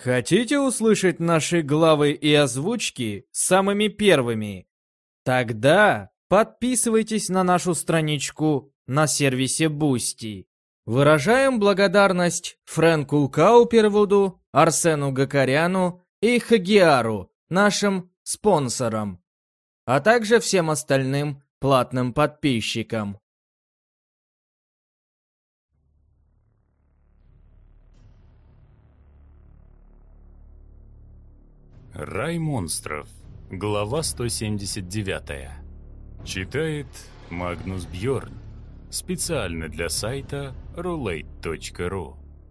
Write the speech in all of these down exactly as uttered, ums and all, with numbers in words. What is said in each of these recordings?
Хотите услышать наши главы и озвучки самыми первыми? Тогда подписывайтесь на нашу страничку на сервисе Boosty. Выражаем благодарность Фрэнку Каупервуду, Арсену Гакаряну и Хагиару, нашим спонсорам, а также всем остальным платным подписчикам. Рай монстров. Глава сто семьдесят девять. Читает Магнус Бьорн. Специально для сайта рулейт точка ру.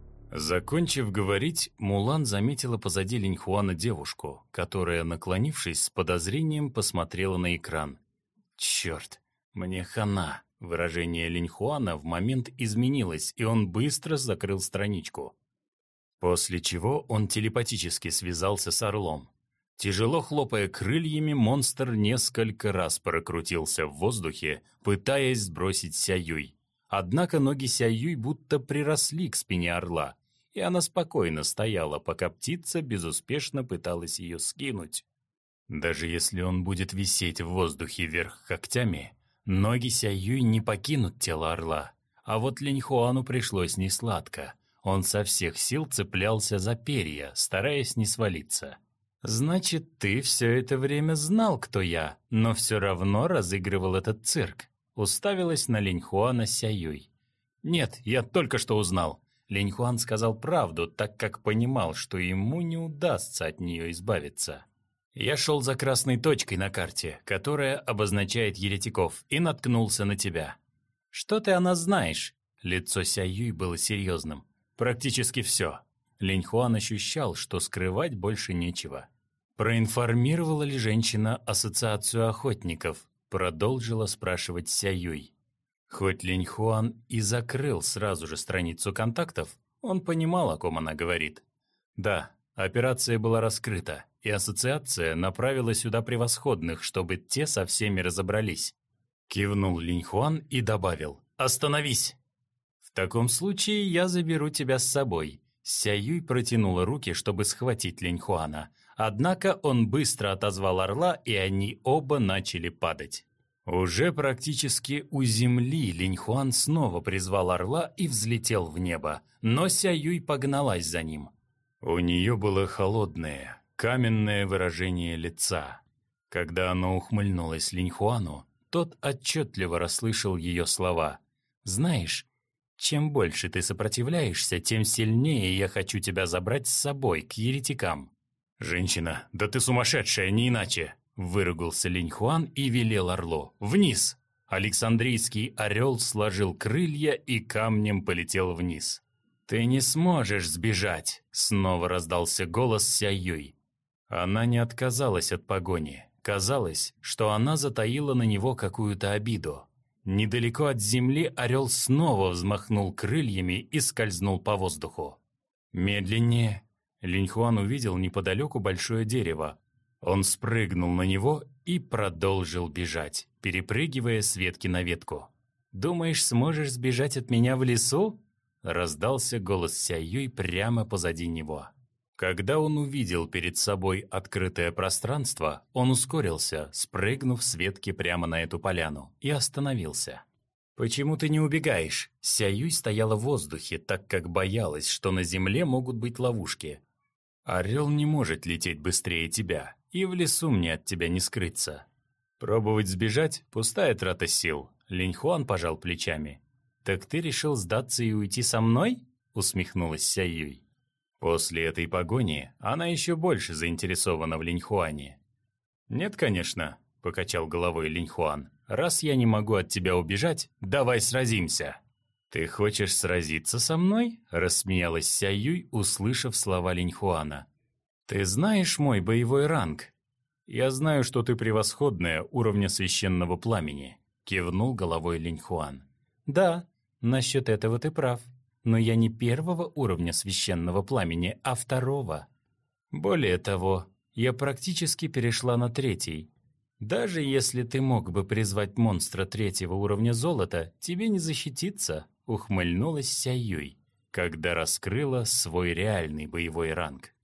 Закончив говорить, Мулан заметила позади Линьхуана девушку, которая, наклонившись, с подозрением посмотрела на экран. «Черт, мне хана!» Выражение Линьхуана в момент изменилось, и он быстро закрыл страничку. После чего он телепатически связался с орлом. Тяжело хлопая крыльями, монстр несколько раз прокрутился в воздухе, пытаясь сбросить Сяюй. Однако ноги Сяюй будто приросли к спине орла, и она спокойно стояла, пока птица безуспешно пыталась ее скинуть. Даже если он будет висеть в воздухе вверх когтями, ноги Сяюй не покинут тело орла. А вот Линьхуану пришлось несладко. Он со всех сил цеплялся за перья, стараясь не свалиться. «Значит, ты все это время знал, кто я, но все равно разыгрывал этот цирк», уставилась на Линьхуана Сяюй. «Нет, я только что узнал». Линьхуан сказал правду, так как понимал, что ему не удастся от нее избавиться. «Я шел за красной точкой на карте, которая обозначает еретиков, и наткнулся на тебя». «Что ты о нас знаешь?» Лицо Сяюй было серьезным. «Практически все». Линьхуан ощущал, что скрывать больше нечего. «Проинформировала ли женщина ассоциацию охотников?» Продолжила спрашивать Сяюй. Хоть Линьхуан и закрыл сразу же страницу контактов, он понимал, о ком она говорит. Да, операция была раскрыта, и ассоциация направила сюда превосходных, чтобы те со всеми разобрались. Кивнул Линьхуан и добавил: «Остановись!» «В таком случае я заберу тебя с собой». Сяюй протянула руки, чтобы схватить Линьхуана. Однако он быстро отозвал орла, и они оба начали падать. Уже практически у земли Линьхуан снова призвал орла и взлетел в небо, но Сяюй погналась за ним. У нее было холодное, каменное выражение лица. Когда она ухмыльнулась Линьхуану, тот отчетливо расслышал ее слова. «Знаешь, чем больше ты сопротивляешься, тем сильнее я хочу тебя забрать с собой к еретикам». «Женщина, да ты сумасшедшая, не иначе!» Выругался Линьхуан и велел орлу: «Вниз!» Александрийский орел сложил крылья и камнем полетел вниз. «Ты не сможешь сбежать!» Снова раздался голос Сяюй. Она не отказалась от погони. Казалось, что она затаила на него какую-то обиду. Недалеко от земли орел снова взмахнул крыльями и скользнул по воздуху. Медленнее. Линьхуан увидел неподалеку большое дерево. Он спрыгнул на него и продолжил бежать, перепрыгивая с ветки на ветку. «Думаешь, сможешь сбежать от меня в лесу?» Раздался голос Сяюй прямо позади него. Когда он увидел перед собой открытое пространство, он ускорился, спрыгнув с ветки прямо на эту поляну, и остановился. «Почему ты не убегаешь?» Сяюй стояла в воздухе, так как боялась, что на земле могут быть ловушки. «Орел не может лететь быстрее тебя, и в лесу мне от тебя не скрыться». «Пробовать сбежать – пустая трата сил», – Линьхуан пожал плечами. «Так ты решил сдаться и уйти со мной?» – усмехнулась Сяюй. После этой погони она еще больше заинтересована в Линьхуане. «Нет, конечно», – покачал головой Линьхуан. «Раз я не могу от тебя убежать, давай сразимся». «Ты хочешь сразиться со мной?» – рассмеялась Сяюй, услышав слова Линьхуана. «Ты знаешь мой боевой ранг?» «Я знаю, что ты превосходная уровня священного пламени», – кивнул головой Линьхуан. «Да, насчет этого ты прав. Но я не первого уровня священного пламени, а второго. Более того, я практически перешла на третий. Даже если ты мог бы призвать монстра третьего уровня золота, тебе не защититься», — ухмыльнулась Сяюй, когда раскрыла свой реальный боевой ранг.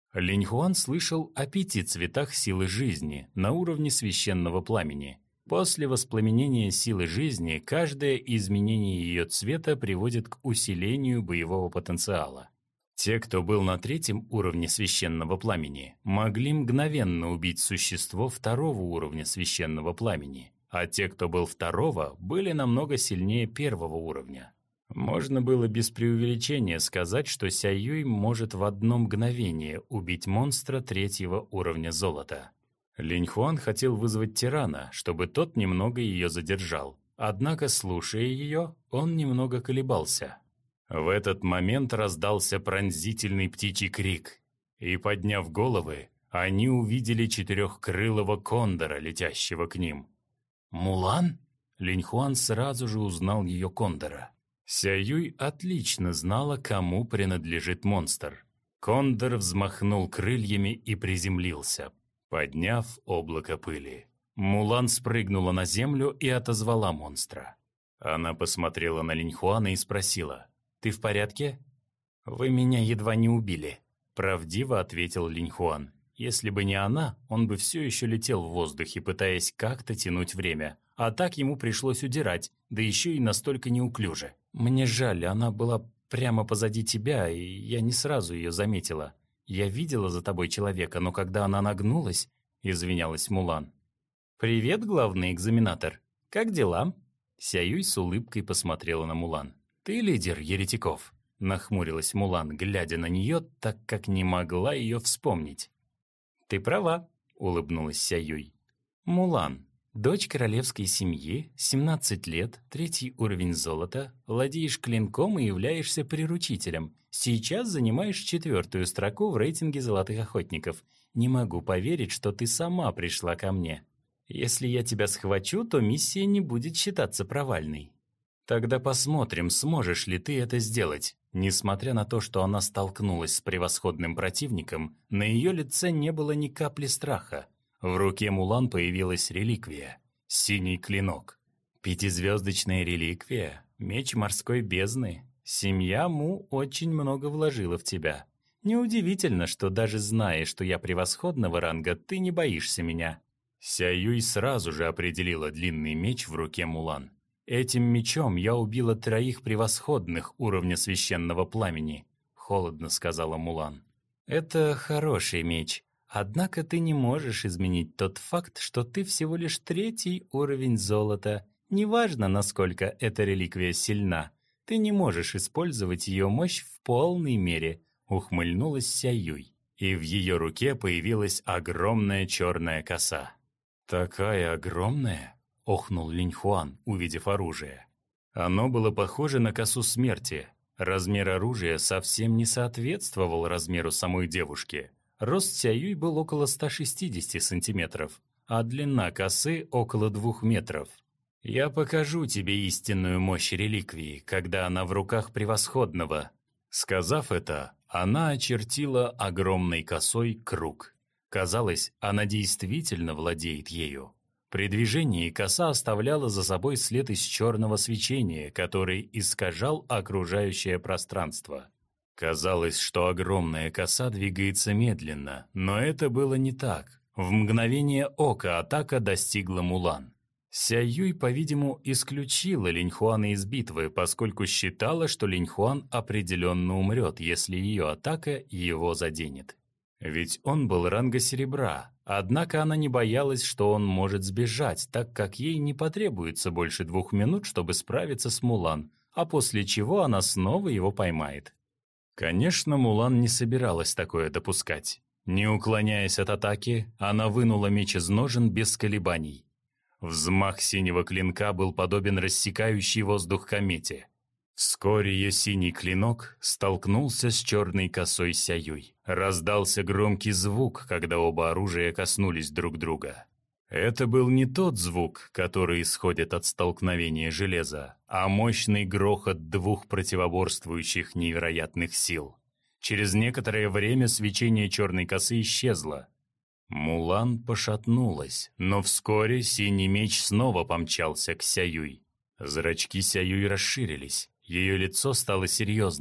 Линьхуан слышал о пяти цветах силы жизни на уровне священного пламени. После воспламенения силы жизни каждое изменение ее цвета приводит к усилению боевого потенциала. Те, кто был на третьем уровне священного пламени, могли мгновенно убить существо второго уровня священного пламени, а те, кто был второго, были намного сильнее первого уровня. Можно было без преувеличения сказать, что Сяюй может в одно мгновение убить монстра третьего уровня золота. Линьхуан хотел вызвать тирана, чтобы тот немного ее задержал, однако, слушая ее, он немного колебался. В этот момент раздался пронзительный птичий крик, и, подняв головы, они увидели четырехкрылого кондора, летящего к ним. «Мулан?» Линьхуан сразу же узнал ее кондора. Сяюй отлично знала, кому принадлежит монстр. Кондор взмахнул крыльями и приземлился, подняв облако пыли. Мулан спрыгнула на землю и отозвала монстра. Она посмотрела на Линьхуана и спросила: «Ты в порядке?» «Вы меня едва не убили», — правдиво ответил Линьхуан. Если бы не она, он бы все еще летел в воздухе, пытаясь как-то тянуть время. А так ему пришлось удирать, да еще и настолько неуклюже. «Мне жаль, она была прямо позади тебя, и я не сразу ее заметила. Я видела за тобой человека, но когда она нагнулась...» — извинялась Мулан. «Привет, главный экзаменатор. Как дела?» Сяюй с улыбкой посмотрела на Мулан. «Ты лидер еретиков?» — нахмурилась Мулан, глядя на нее, так как не могла ее вспомнить. «Ты права», — улыбнулась Сяюй. «Мулан, дочь королевской семьи, семнадцать лет, третий уровень золота, владеешь клинком и являешься приручителем. Сейчас занимаешь четвертую строку в рейтинге золотых охотников. Не могу поверить, что ты сама пришла ко мне. Если я тебя схвачу, то миссия не будет считаться провальной. Тогда посмотрим, сможешь ли ты это сделать». Несмотря на то, что она столкнулась с превосходным противником, на ее лице не было ни капли страха. В руке Мулан появилась реликвия — синий клинок. Пятизвездочная реликвия, меч морской бездны. Семья Му очень много вложила в тебя. Неудивительно, что даже зная, что я превосходного ранга, ты не боишься меня. Сяюй сразу же определила длинный меч в руке Мулан. «Этим мечом я убила троих превосходных уровня священного пламени», — холодно сказала Мулан. «Это хороший меч, однако ты не можешь изменить тот факт, что ты всего лишь третий уровень золота. Неважно, насколько эта реликвия сильна, ты не можешь использовать ее мощь в полной мере», — ухмыльнулась Сяюй. И в ее руке появилась огромная черная коса. «Такая огромная?» — охнул Линьхуан, увидев оружие. Оно было похоже на косу смерти. Размер оружия совсем не соответствовал размеру самой девушки. Рост Сяюй был около ста шестидесяти сантиметров, а длина косы около двух метров. «Я покажу тебе истинную мощь реликвии, когда она в руках превосходного». Сказав это, она очертила огромной косой круг. Казалось, она действительно владеет ею. При движении коса оставляла за собой след из черного свечения, который искажал окружающее пространство. Казалось, что огромная коса двигается медленно, но это было не так. В мгновение ока атака достигла Мулан. Сяюй, по-видимому, исключила Линьхуана из битвы, поскольку считала, что Линьхуан определенно умрет, если ее атака его заденет. Ведь он был ранга серебра, однако она не боялась, что он может сбежать, так как ей не потребуется больше двух минут, чтобы справиться с Мулан, а после чего она снова его поймает. Конечно, Мулан не собиралась такое допускать. Не уклоняясь от атаки, она вынула меч из ножен без колебаний. Взмах синего клинка был подобен рассекающей воздух комете. Вскоре ее синий клинок столкнулся с черной косой Сяюй. Раздался громкий звук, когда оба оружия коснулись друг друга. Это был не тот звук, который исходит от столкновения железа, а мощный грохот двух противоборствующих невероятных сил. Через некоторое время свечение черной косы исчезло. Мулан пошатнулась, но вскоре синий меч снова помчался к Сяюй. Зрачки Сяюй расширились. Ее лицо стало серьезным.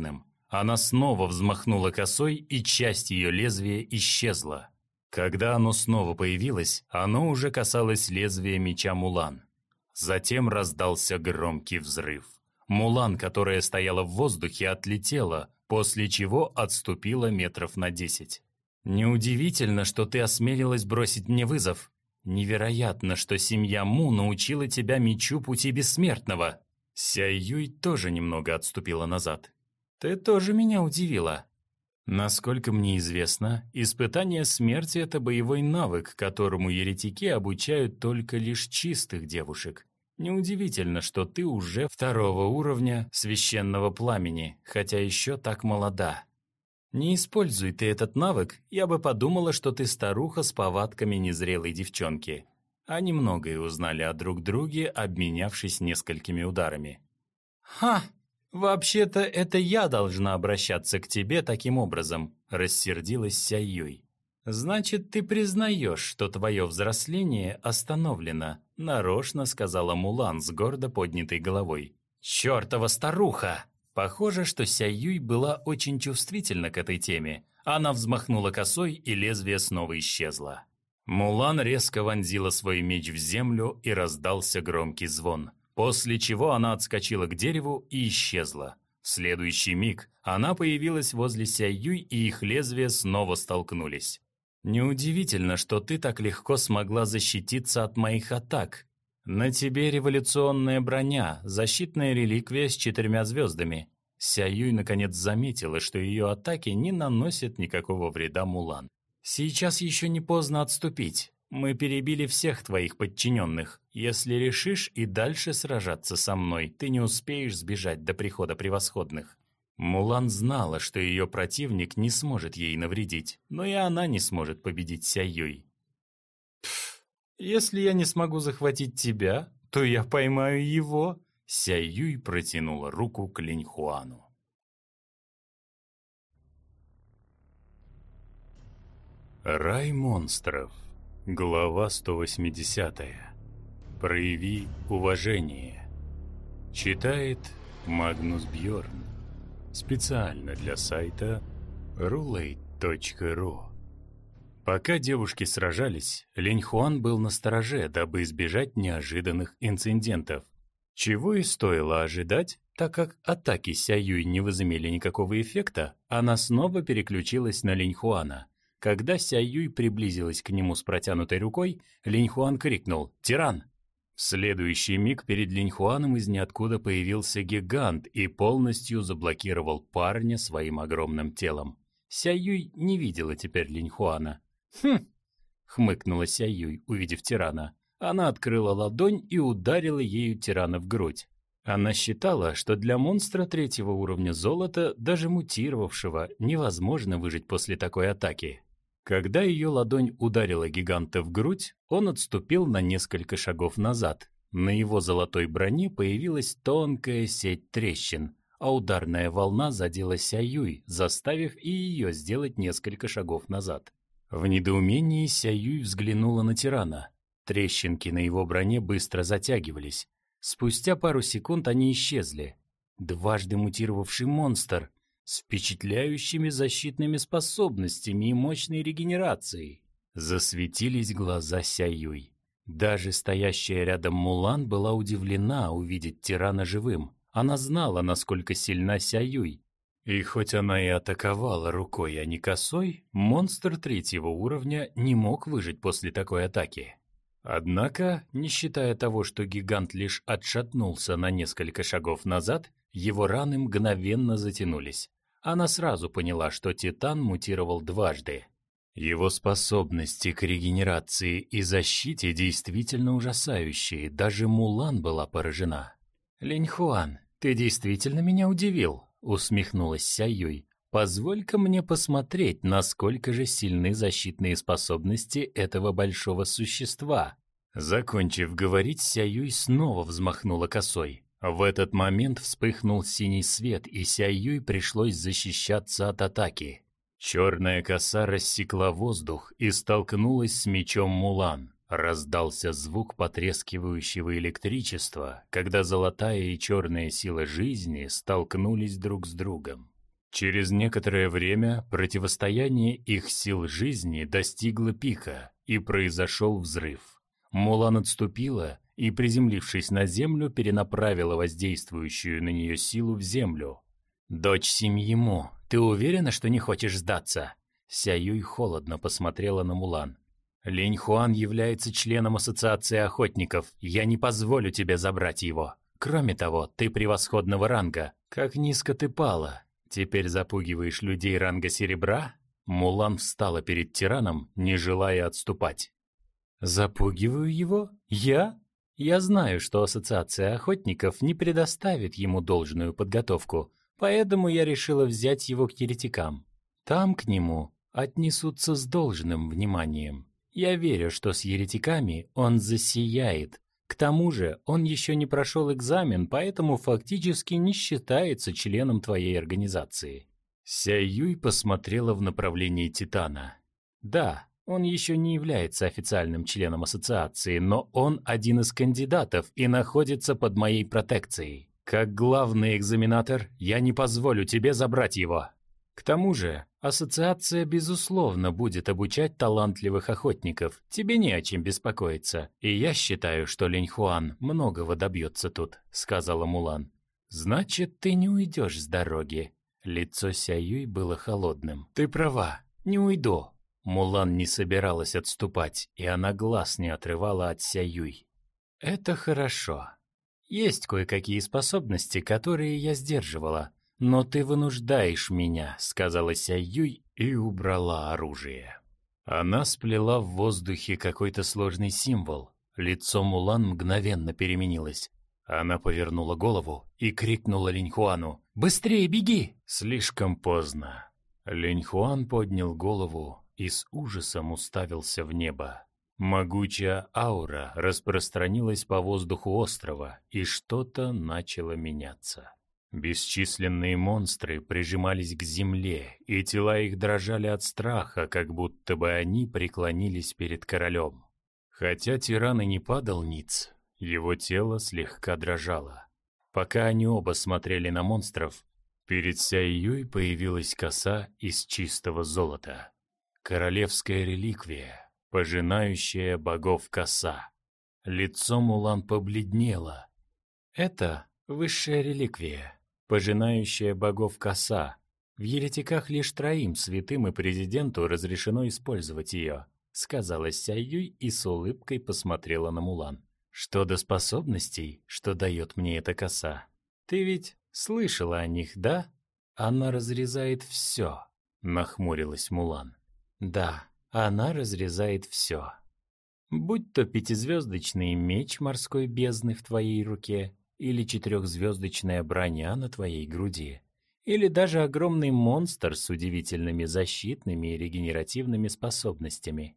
Она снова взмахнула косой, и часть ее лезвия исчезла. Когда оно снова появилось, оно уже касалось лезвия меча Мулан. Затем раздался громкий взрыв. Мулан, которая стояла в воздухе, отлетела, после чего отступила метров на десять. «Неудивительно, что ты осмелилась бросить мне вызов. Невероятно, что семья Му научила тебя мечу пути бессмертного». Сяй Юй тоже немного отступила назад. «Ты тоже меня удивила». Насколько мне известно, испытание смерти – это боевой навык, которому еретики обучают только лишь чистых девушек. Неудивительно, что ты уже второго уровня священного пламени, хотя еще так молода. Не используй ты этот навык, я бы подумала, что ты старуха с повадками незрелой девчонки. Они многое узнали о друг друге, обменявшись несколькими ударами. «Ха! Вообще-то это я должна обращаться к тебе таким образом», – рассердилась Сяй Юй. «Значит, ты признаешь, что твое взросление остановлено», – нарочно сказала Мулан с гордо поднятой головой. «Чёртова старуха!» Похоже, что Сяй Юй была очень чувствительна к этой теме. Она взмахнула косой, и лезвие снова исчезло. Мулан резко вонзила свой меч в землю, и раздался громкий звон. После чего она отскочила к дереву и исчезла. В следующий миг она появилась возле Сяй Юй, и их лезвия снова столкнулись. «Неудивительно, что ты так легко смогла защититься от моих атак. На тебе революционная броня, защитная реликвия с четырьмя звездами». Сяй Юй наконец заметила, что ее атаки не наносят никакого вреда Мулан. «Сейчас еще не поздно отступить. Мы перебили всех твоих подчиненных. Если решишь и дальше сражаться со мной, ты не успеешь сбежать до прихода превосходных». Мулан знала, что ее противник не сможет ей навредить, но и она не сможет победить Сяй Юй. «Пф, если я не смогу захватить тебя, то я поймаю его». Сяй Юй протянула руку к Линьхуану. Рай монстров. Глава сто восьмидесятая. Прояви уважение. Читает Магнус Бьорн. Специально для сайта рулейт точка ру. Пока девушки сражались, Линьхуан был настороже, дабы избежать неожиданных инцидентов. Чего и стоило ожидать, так как атаки Сяй Юй не возымели никакого эффекта, она снова переключилась на Линьхуана. Когда Сяй Юй приблизилась к нему с протянутой рукой, Линьхуан крикнул «Тиран!». В следующий миг перед Линьхуаном из ниоткуда появился гигант и полностью заблокировал парня своим огромным телом. Сяй Юй не видела теперь Линьхуана. «Хм!» — хмыкнула Сяй Юй, увидев тирана. Она открыла ладонь и ударила ею тирана в грудь. Она считала, что для монстра третьего уровня золота, даже мутировавшего, невозможно выжить после такой атаки. Когда ее ладонь ударила гиганта в грудь, он отступил на несколько шагов назад. На его золотой броне появилась тонкая сеть трещин, а ударная волна задела Сяй Юй, заставив и ее сделать несколько шагов назад. В недоумении Сяй Юй взглянула на тирана. Трещинки на его броне быстро затягивались. Спустя пару секунд они исчезли. Дважды мутировавший монстр с впечатляющими защитными способностями и мощной регенерацией. Засветились глаза Сяй Юй. Даже стоящая рядом Мулан была удивлена увидеть тирана живым. Она знала, насколько сильна Сяй Юй. И хоть она и атаковала рукой, а не косой, монстр третьего уровня не мог выжить после такой атаки. Однако, не считая того, что гигант лишь отшатнулся на несколько шагов назад, его раны мгновенно затянулись. Она сразу поняла, что Титан мутировал дважды. Его способности к регенерации и защите действительно ужасающие, даже Мулан была поражена. «Линьхуан, ты действительно меня удивил», — усмехнулась Сяй Юй. «Позволь-ка мне посмотреть, насколько же сильны защитные способности этого большого существа». Закончив говорить, Сяй Юй снова взмахнула косой. В этот момент вспыхнул синий свет, и Сяй Юй пришлось защищаться от атаки. Черная коса рассекла воздух и столкнулась с мечом Мулан. Раздался звук потрескивающего электричества, когда золотая и черная сила жизни столкнулись друг с другом. Через некоторое время противостояние их сил жизни достигло пика, и произошел взрыв. Мулан отступила и, приземлившись на землю, перенаправила воздействующую на нее силу в землю. «Дочь семьи Му, ты уверена, что не хочешь сдаться?» Ся Юй холодно посмотрела на Мулан. «Линь Хуан является членом Ассоциации охотников. Я не позволю тебе забрать его. Кроме того, ты превосходного ранга. Как низко ты пала. Теперь запугиваешь людей ранга серебра?» Мулан встала перед тираном, не желая отступать. «Запугиваю его? Я? Я знаю, что Ассоциация охотников не предоставит ему должную подготовку, поэтому я решила взять его к еретикам. Там к нему отнесутся с должным вниманием. Я верю, что с еретиками он засияет. К тому же он еще не прошел экзамен, поэтому фактически не считается членом твоей организации». Ся Юй посмотрела в направлении Титана. «Да, он еще не является официальным членом ассоциации, но он один из кандидатов и находится под моей протекцией. Как главный экзаменатор, я не позволю тебе забрать его. К тому же, ассоциация, безусловно, будет обучать талантливых охотников. Тебе не о чем беспокоиться. И я считаю, что Линь Хуан многого добьется тут», — сказала Мулан. «Значит, ты не уйдешь с дороги». Лицо Ся Юй было холодным. «Ты права, не уйду». Мулан не собиралась отступать, и она глаз не отрывала от Ся Юй. «Это хорошо. Есть кое-какие способности, которые я сдерживала. Но ты вынуждаешь меня», — сказала Ся Юй и убрала оружие. Она сплела в воздухе какой-то сложный символ. Лицо Мулан мгновенно переменилось. Она повернула голову и крикнула Линь Хуану: «Быстрее беги!» Слишком поздно. Линь Хуан поднял голову и с ужасом уставился в небо. Могучая аура распространилась по воздуху острова, и что-то начало меняться. Бесчисленные монстры прижимались к земле, и тела их дрожали от страха, как будто бы они преклонились перед королем. Хотя тиран и не падал ниц, его тело слегка дрожало. Пока они оба смотрели на монстров, перед Ся Юй появилась коса из чистого золота. Королевская реликвия, пожинающая богов коса. Лицо Мулан побледнело. «Это высшая реликвия, пожинающая богов коса. В еретиках лишь троим святым и президенту разрешено использовать ее», — сказала Ся Юй и с улыбкой посмотрела на Мулан. «Что до способностей, что дает мне эта коса? Ты ведь слышала о них, да? Она разрезает все», — нахмурилась Мулан. «Да, она разрезает все. Будь то пятизвездочный меч морской бездны в твоей руке, или четырехзвездочная броня на твоей груди, или даже огромный монстр с удивительными защитными и регенеративными способностями.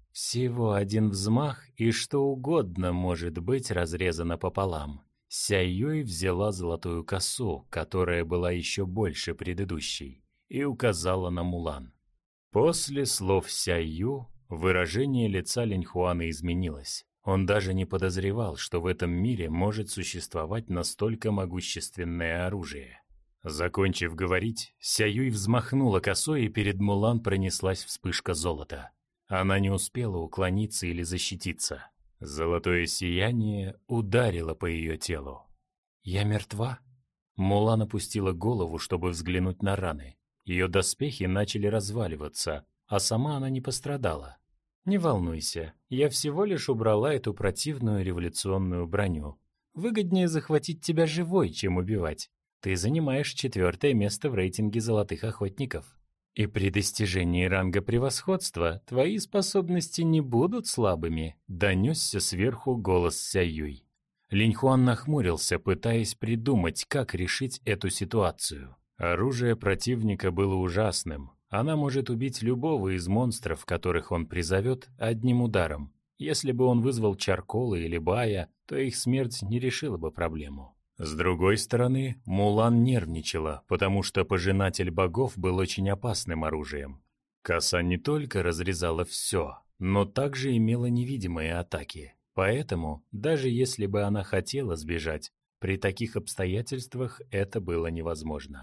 Всего один взмах, и что угодно может быть разрезано пополам». Ся Юй взяла золотую косу, которая была еще больше предыдущей, и указала на Мулан. После слов Ся Ю выражение лица Линь Хуана изменилось. Он даже не подозревал, что в этом мире может существовать настолько могущественное оружие. Закончив говорить, Ся Юй взмахнула косой, и перед Мулан пронеслась вспышка золота. Она не успела уклониться или защититься. Золотое сияние ударило по ее телу. «Я мертва?» Мулан опустила голову, чтобы взглянуть на раны. Ее доспехи начали разваливаться, а сама она не пострадала. «Не волнуйся, я всего лишь убрала эту противную революционную броню. Выгоднее захватить тебя живой, чем убивать. Ты занимаешь четвертое место в рейтинге золотых охотников. И при достижении ранга превосходства твои способности не будут слабыми», — донесся сверху голос Ся Юй. Линь Хуан нахмурился, пытаясь придумать, как решить эту ситуацию. Оружие противника было ужасным. Она может убить любого из монстров, которых он призовет, одним ударом. Если бы он вызвал Чаркола или Бая, то их смерть не решила бы проблему. С другой стороны, Мулан нервничала, потому что пожинатель богов был очень опасным оружием. Коса не только разрезала все, но также имела невидимые атаки. Поэтому, даже если бы она хотела сбежать, при таких обстоятельствах это было невозможно.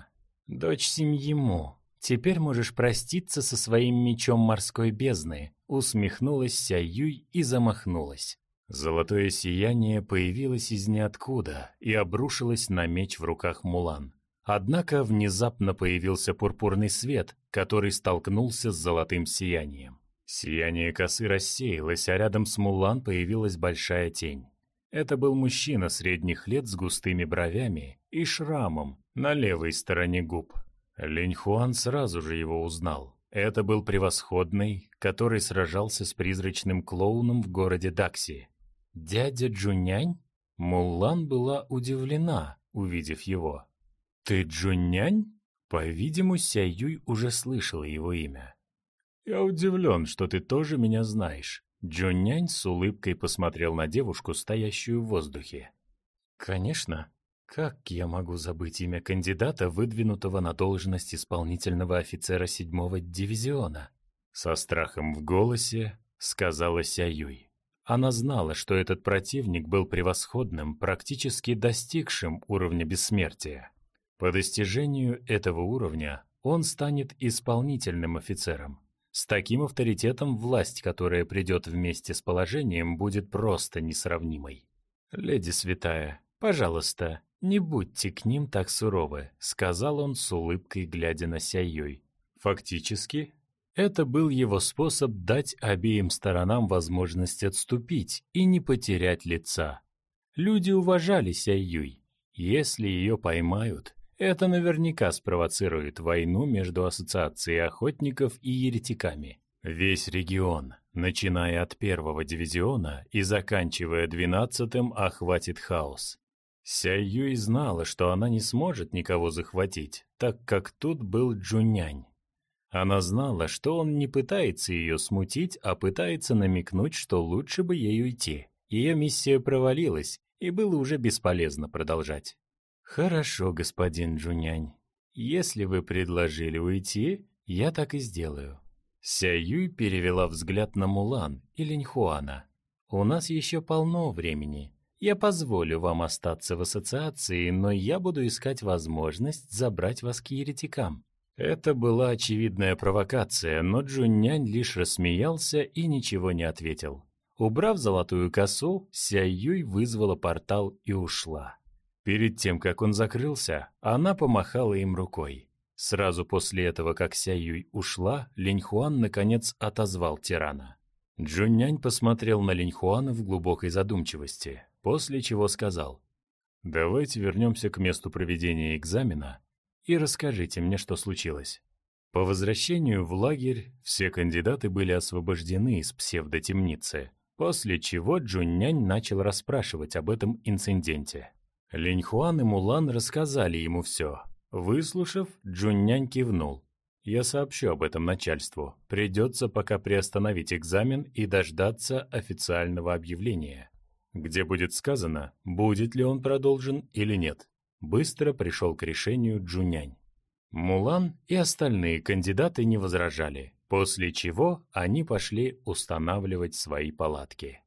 «Дочь семьи Му, теперь можешь проститься со своим мечом морской бездны», усмехнулась Ся Юй и замахнулась. Золотое сияние появилось из ниоткуда и обрушилось на меч в руках Мулан. Однако внезапно появился пурпурный свет, который столкнулся с золотым сиянием. Сияние косы рассеялось, а рядом с Мулан появилась большая тень. Это был мужчина средних лет с густыми бровями и шрамом на левой стороне губ. Линь Хуан сразу же его узнал. Это был превосходный, который сражался с призрачным клоуном в городе Дакси. «Дядя Джунянь?» Мулан была удивлена, увидев его. «Ты Джунянь?» По-видимому, Ся Юй уже слышала его имя. «Я удивлен, что ты тоже меня знаешь». Джунянь с улыбкой посмотрел на девушку, стоящую в воздухе. «Конечно. Как я могу забыть имя кандидата, выдвинутого на должность исполнительного офицера седьмого дивизиона?» Со страхом в голосе сказала Ся Юй. Она знала, что этот противник был превосходным, практически достигшим уровня бессмертия. По достижению этого уровня он станет исполнительным офицером. С таким авторитетом власть, которая придет вместе с положением, будет просто несравнимой. «Леди святая, пожалуйста, не будьте к ним так суровы», — сказал он с улыбкой, глядя на Ся Юй. Фактически, это был его способ дать обеим сторонам возможность отступить и не потерять лица. Люди уважали Ся Юй. Если ее поймают, это наверняка спровоцирует войну между Ассоциацией охотников и еретиками. Весь регион, начиная от первого дивизиона и заканчивая двенадцатым, охватит хаос. Ся Юй знала, что она не сможет никого захватить, так как тут был Джунянь. Она знала, что он не пытается ее смутить, а пытается намекнуть, что лучше бы ей уйти. Ее миссия провалилась, и было уже бесполезно продолжать. «Хорошо, господин Джунянь. Если вы предложили уйти, я так и сделаю». Ся Юй перевела взгляд на Мулан и Линь Хуана. «У нас еще полно времени. Я позволю вам остаться в ассоциации, но я буду искать возможность забрать вас к еретикам». Это была очевидная провокация, но Джунянь лишь рассмеялся и ничего не ответил. Убрав золотую косу, Ся Юй вызвала портал и ушла. Перед тем, как он закрылся, она помахала им рукой. Сразу после этого, как Ся Юй ушла, Линь Хуан наконец отозвал тирана. Джунянь посмотрел на Линь Хуана в глубокой задумчивости, после чего сказал: «Давайте вернемся к месту проведения экзамена и расскажите мне, что случилось». По возвращению в лагерь все кандидаты были освобождены из псевдотемницы, после чего Джунянь начал расспрашивать об этом инциденте. Линь Хуан и Мулан рассказали ему все. Выслушав, Джунянь кивнул. «Я сообщу об этом начальству. Придется пока приостановить экзамен и дождаться официального объявления, где будет сказано, будет ли он продолжен или нет». Быстро пришел к решению Джунянь. Мулан и остальные кандидаты не возражали, после чего они пошли устанавливать свои палатки.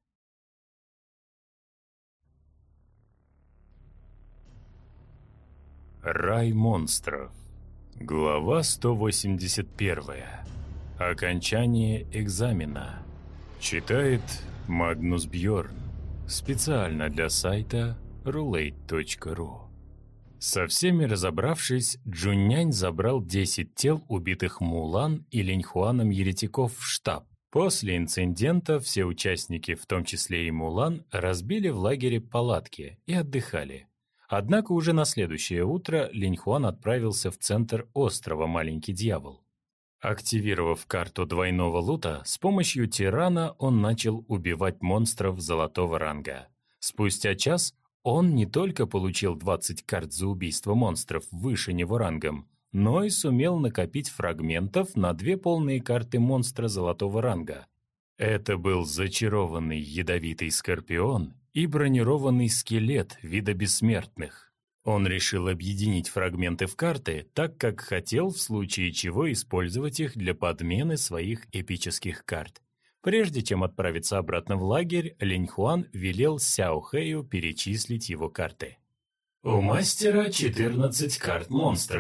Рай монстров. Глава сто восемьдесят первая. Окончание экзамена. Читает Магнус Бьорн. Специально для сайта рулейт точка ру. Со всеми разобравшись, Джунянь забрал десять тел убитых Мулан и Линь Хуаном еретиков в штаб. После инцидента все участники, в том числе и Мулан, разбили в лагере палатки и отдыхали. Однако уже на следующее утро Линь Хуан отправился в центр острова Маленький Дьявол. Активировав карту двойного лута, с помощью тирана он начал убивать монстров золотого ранга. Спустя час он не только получил двадцать карт за убийство монстров выше него рангом, но и сумел накопить фрагментов на две полные карты монстра золотого ранга. Это был зачарованный ядовитый скорпион и бронированный скелет вида бессмертных. Он решил объединить фрагменты в карты, так как хотел в случае чего использовать их для подмены своих эпических карт. Прежде чем отправиться обратно в лагерь, Линь Хуан велел Сяо Хэю перечислить его карты. У мастера четырнадцать карт монстров,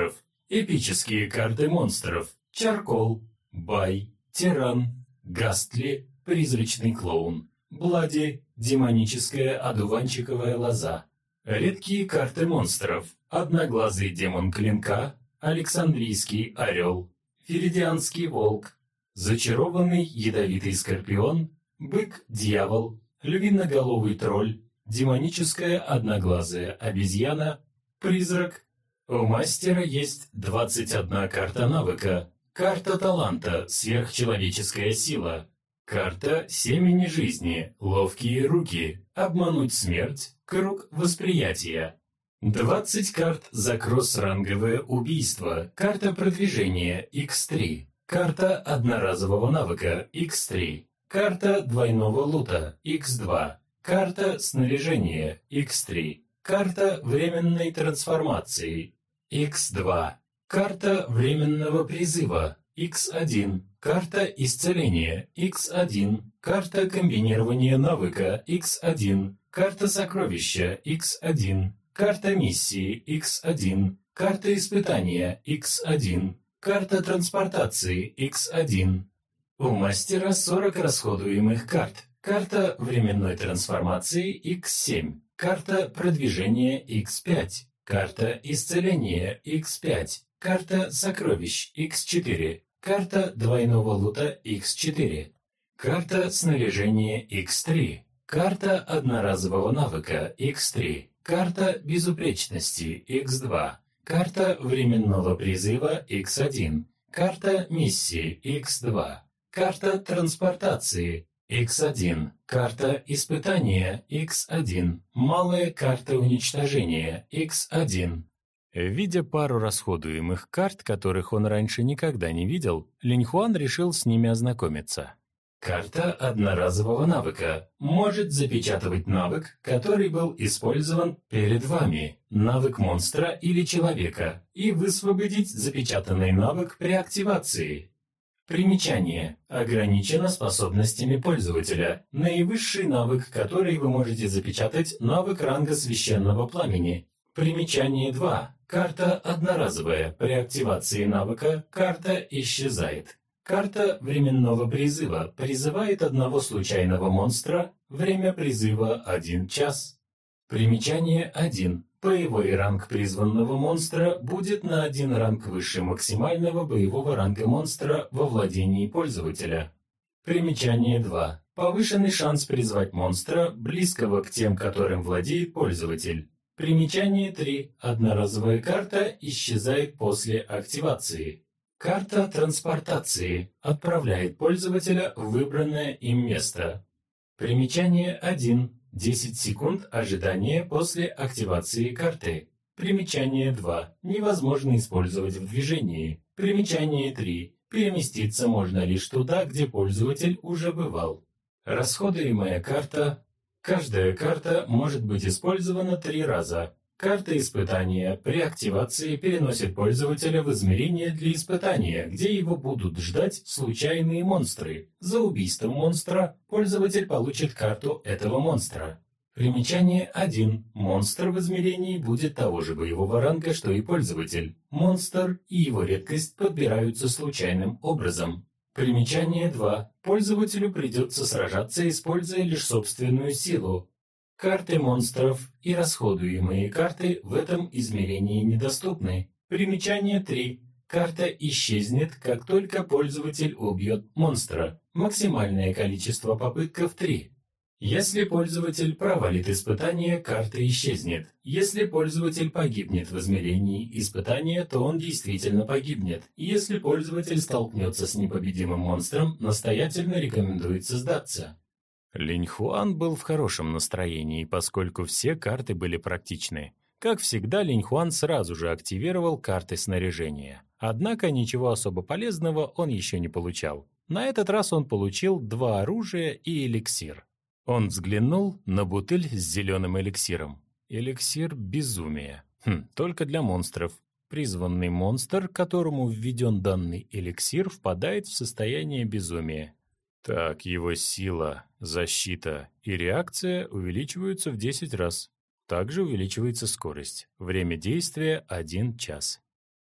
Эпические карты монстров. Чаркол, Бай, Тиран, Гастли, Призрачный клоун, Блади, Демоническая одуванчиковая лоза. Редкие карты монстров. Одноглазый демон клинка, Александрийский орел, Феридианский волк, Зачарованный ядовитый скорпион, Бык-дьявол, Львиноголовый тролль, Демоническая одноглазая обезьяна, Призрак. У мастера есть двадцать одна карта навыка. Карта таланта «Сверхчеловеческая сила». Карта семени жизни «Ловкие руки», «Обмануть смерть», «Круг восприятия». двадцать карт за кросс-ранговое убийство. Карта продвижения икс три. Карта одноразового навыка икс три. Карта двойного лута икс два. Карта снаряжения икс три. Карта временной трансформации икс два. Карта временного призыва икс один. Карта исцеления икс один. Карта комбинирования навыка икс один. Карта сокровища икс один. Карта миссии икс один. Карта испытания икс один. Карта транспортации икс один. У мастера сорок расходуемых карт. Карта временной трансформации икс семь. Карта продвижения икс пять. Карта исцеления икс пять. Карта сокровищ икс четыре. Карта двойного лута икс четыре. Карта снаряжения икс три. Карта одноразового навыка икс три. Карта безупречности икс два. Карта временного призыва икс один. Карта миссии икс два. Карта транспортации икс один. Карта испытания икс один. Малая карта уничтожения икс один. Видя пару расходуемых карт, которых он раньше никогда не видел, Линьхуан решил с ними ознакомиться. Карта одноразового навыка может запечатывать навык, который был использован перед вами, навык монстра или человека, и высвободить запечатанный навык при активации. Примечание. Ограничено способностями пользователя. Наивысший навык, который вы можете запечатать, навык ранга священного пламени. Примечание два. Карта одноразовая. При активации навыка карта исчезает. Карта временного призыва призывает одного случайного монстра. Время призыва один час. Примечание один. Боевой ранг призванного монстра будет на один ранг выше максимального боевого ранга монстра во владении пользователя. Примечание два. Повышенный шанс призвать монстра, близкого к тем, которым владеет пользователь. Примечание три. Одноразовая карта исчезает после активации. Карта транспортации отправляет пользователя в выбранное им место. Примечание один. десять секунд ожидания после активации карты. Примечание два. Невозможно использовать в движении. Примечание три. Переместиться можно лишь туда, где пользователь уже бывал. Расходуемая карта. Каждая карта может быть использована три раза. Карта испытания при активации переносит пользователя в измерение для испытания, где его будут ждать случайные монстры. За убийством монстра пользователь получит карту этого монстра. Примечание один. Монстр в измерении будет того же боевого ранга, что и пользователь. Монстр и его редкость подбираются случайным образом. Примечание два. Пользователю придется сражаться, используя лишь собственную силу. Карты монстров и расходуемые карты в этом измерении недоступны. Примечание три. Карта исчезнет, как только пользователь убьет монстра. Максимальное количество попыток три. Если пользователь провалит испытание, карта исчезнет. Если пользователь погибнет в измерении испытания, то он действительно погибнет. Если пользователь столкнется с непобедимым монстром, настоятельно рекомендуется сдаться. Линьхуан был в хорошем настроении, поскольку все карты были практичны. Как всегда, Линьхуан сразу же активировал карты снаряжения. Однако ничего особо полезного он еще не получал. На этот раз он получил два оружия и эликсир. Он взглянул на бутыль с зеленым эликсиром. Эликсир безумия. Хм, только для монстров. Призванный монстр, которому введен данный эликсир, впадает в состояние безумия. Так, его сила, защита и реакция увеличиваются в десять раз. Также увеличивается скорость. Время действия – один час.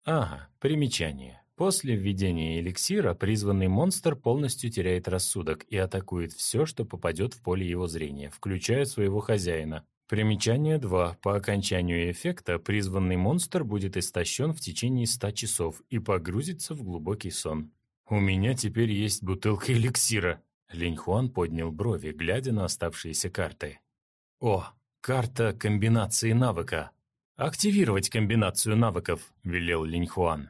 Ага, примечание. После введения эликсира призванный монстр полностью теряет рассудок и атакует все, что попадет в поле его зрения, включая своего хозяина. Примечание два. По окончанию эффекта призванный монстр будет истощен в течение ста часов и погрузится в глубокий сон. «У меня теперь есть бутылка эликсира!» Линьхуан поднял брови, глядя на оставшиеся карты. «О, карта комбинации навыка!» «Активировать комбинацию навыков», — велел Линьхуан.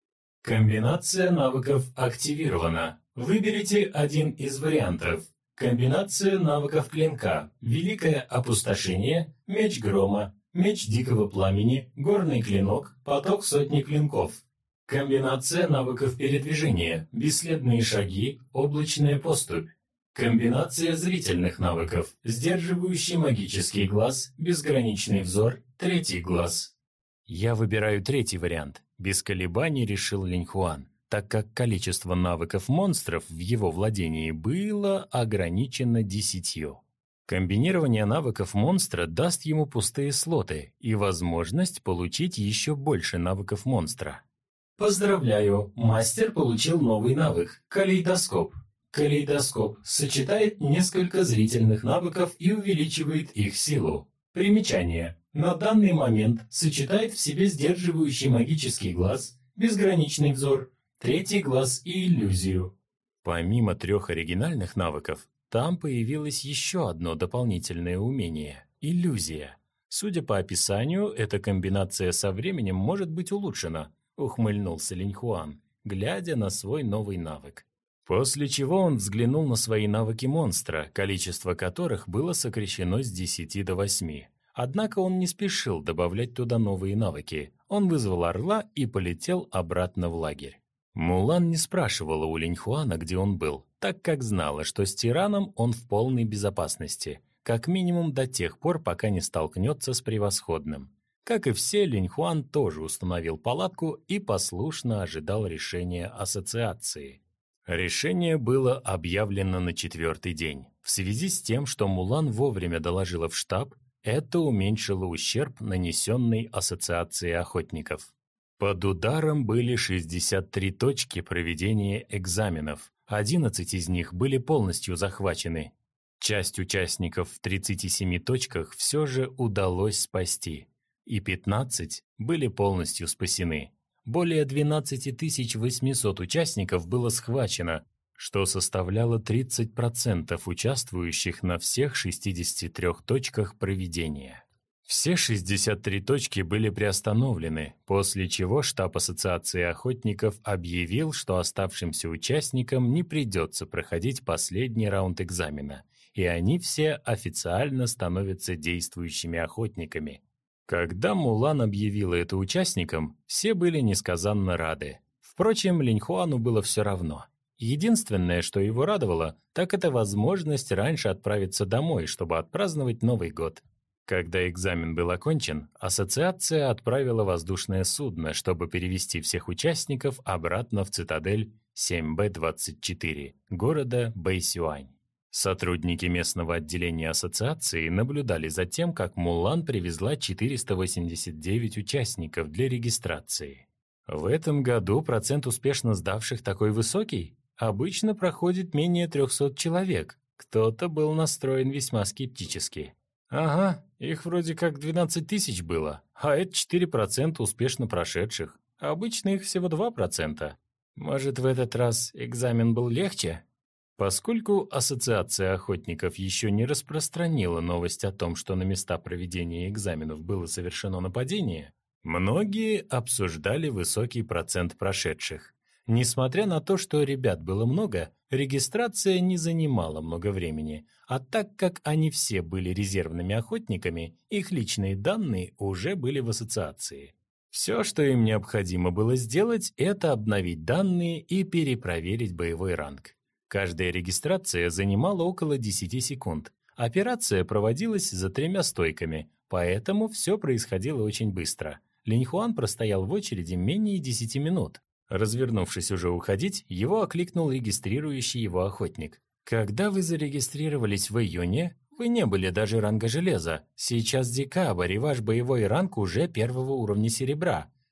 Комбинация навыков активирована. Выберите один из вариантов. Комбинация навыков клинка. Великое опустошение, меч грома, меч дикого пламени, горный клинок, поток сотни клинков. Комбинация навыков передвижения. Бесследные шаги, облачная поступь. Комбинация зрительных навыков. Сдерживающий магический глаз, безграничный взор, третий глаз. «Я выбираю третий вариант», — без колебаний решил Линьхуан, так как количество навыков монстров в его владении было ограничено десятью. Комбинирование навыков монстра даст ему пустые слоты и возможность получить еще больше навыков монстра. Поздравляю, мастер получил новый навык – калейдоскоп. Калейдоскоп сочетает несколько зрительных навыков и увеличивает их силу. Примечание. На данный момент сочетает в себе сдерживающий магический глаз, безграничный взор, третий глаз и иллюзию. Помимо трех оригинальных навыков, там появилось еще одно дополнительное умение – иллюзия. Судя по описанию, эта комбинация со временем может быть улучшена, ухмыльнулся Линьхуан, глядя на свой новый навык. После чего он взглянул на свои навыки монстра, количество которых было сокращено с десяти до восьми. Однако он не спешил добавлять туда новые навыки. Он вызвал орла и полетел обратно в лагерь. Мулан не спрашивала у Линьхуана, где он был, так как знала, что с тираном он в полной безопасности, как минимум до тех пор, пока не столкнется с превосходным. Как и все, Линьхуан тоже установил палатку и послушно ожидал решения ассоциации. Решение было объявлено на четвертый день. В связи с тем, что Мулан вовремя доложила в штаб, это уменьшило ущерб, нанесенный ассоциацией охотников. Под ударом были шестьдесят три точки проведения экзаменов, одиннадцать из них были полностью захвачены. Часть участников в тридцати семи точках все же удалось спасти, и пятнадцать были полностью спасены. Более двенадцати тысяч восьмисот участников было схвачено, что составляло тридцать процентов участвующих на всех шестидесяти трёх точках проведения. Все шестьдесят три точки были приостановлены, после чего штаб Ассоциации охотников объявил, что оставшимся участникам не придется проходить последний раунд экзамена, и они все официально становятся действующими охотниками. Когда Мулан объявила это участникам, все были несказанно рады. Впрочем, Линьхуану было все равно. Единственное, что его радовало, так это возможность раньше отправиться домой, чтобы отпраздновать Новый год. Когда экзамен был окончен, ассоциация отправила воздушное судно, чтобы перевести всех участников обратно в цитадель семь бэ двадцать четыре, города Бэйсюань. Сотрудники местного отделения ассоциации наблюдали за тем, как Мулан привезла четыреста восемьдесят девять участников для регистрации. В этом году процент успешно сдавших такой высокий. Обычно проходит менее трехсот человек. Кто-то был настроен весьма скептически. Ага, их вроде как двенадцать тысяч было, а это четыре процента успешно прошедших. Обычно их всего два процента. Может, в этот раз экзамен был легче? Поскольку Ассоциация охотников еще не распространила новость о том, что на места проведения экзаменов было совершено нападение, многие обсуждали высокий процент прошедших. Несмотря на то, что ребят было много, регистрация не занимала много времени, а так как они все были резервными охотниками, их личные данные уже были в ассоциации. Все, что им необходимо было сделать, это обновить данные и перепроверить боевой ранг. Каждая регистрация занимала около десяти секунд. Операция проводилась за тремя стойками, поэтому все происходило очень быстро. Линьхуан простоял в очереди менее десяти минут. Развернувшись уже уходить, его окликнул регистрирующий его охотник. «Когда вы зарегистрировались в июне, вы не были даже ранга железа. Сейчас декабрь, и ваш боевой ранг уже первого уровня серебра.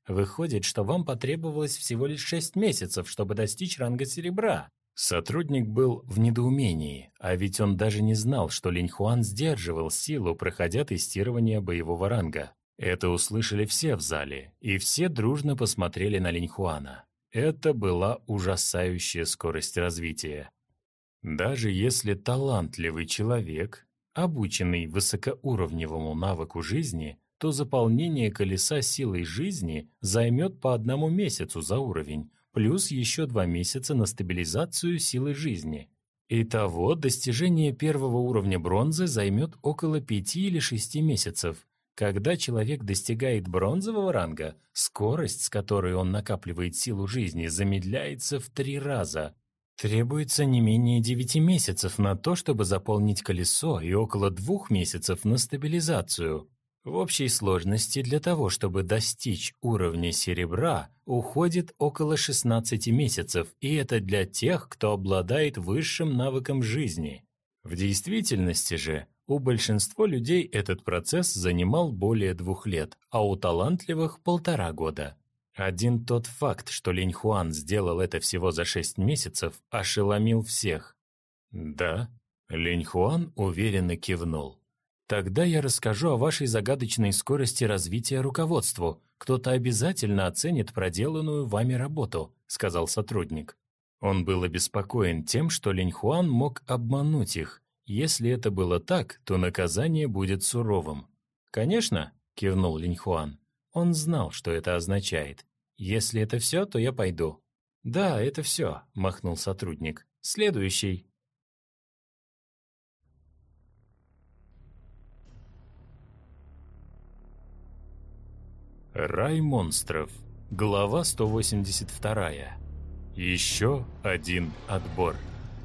Выходит, что вам потребовалось всего лишь шесть месяцев, чтобы достичь ранга серебра». Сотрудник был в недоумении, а ведь он даже не знал, что Линьхуан сдерживал силу, проходя тестирование боевого ранга. Это услышали все в зале, и все дружно посмотрели на Линьхуана. Это была ужасающая скорость развития. Даже если талантливый человек, обученный высокоуровневому навыку жизни, то заполнение колеса силой жизни займет по одному месяцу за уровень, плюс еще два месяца на стабилизацию силы жизни. Итого достижение первого уровня бронзы займет около пяти или шести месяцев. Когда человек достигает бронзового ранга, скорость, с которой он накапливает силу жизни, замедляется в три раза. Требуется не менее девяти месяцев на то, чтобы заполнить колесо, и около двух месяцев на стабилизацию. В общей сложности для того, чтобы достичь уровня серебра, уходит около шестнадцати месяцев, и это для тех, кто обладает высшим навыком жизни. В действительности же, у большинства людей этот процесс занимал более двух лет, а у талантливых – полтора года. Один тот факт, что Линьхуан сделал это всего за шесть месяцев, ошеломил всех. «Да», – Линьхуан уверенно кивнул. «Тогда я расскажу о вашей загадочной скорости развития руководству. Кто-то обязательно оценит проделанную вами работу», – сказал сотрудник. Он был обеспокоен тем, что Линьхуан мог обмануть их. Если это было так, то наказание будет суровым. «Конечно», – кивнул Линьхуан. Он знал, что это означает. «Если это все, то я пойду». «Да, это все», – махнул сотрудник. «Следующий». Рай монстров. Глава сто восемьдесят вторая. Еще один отбор.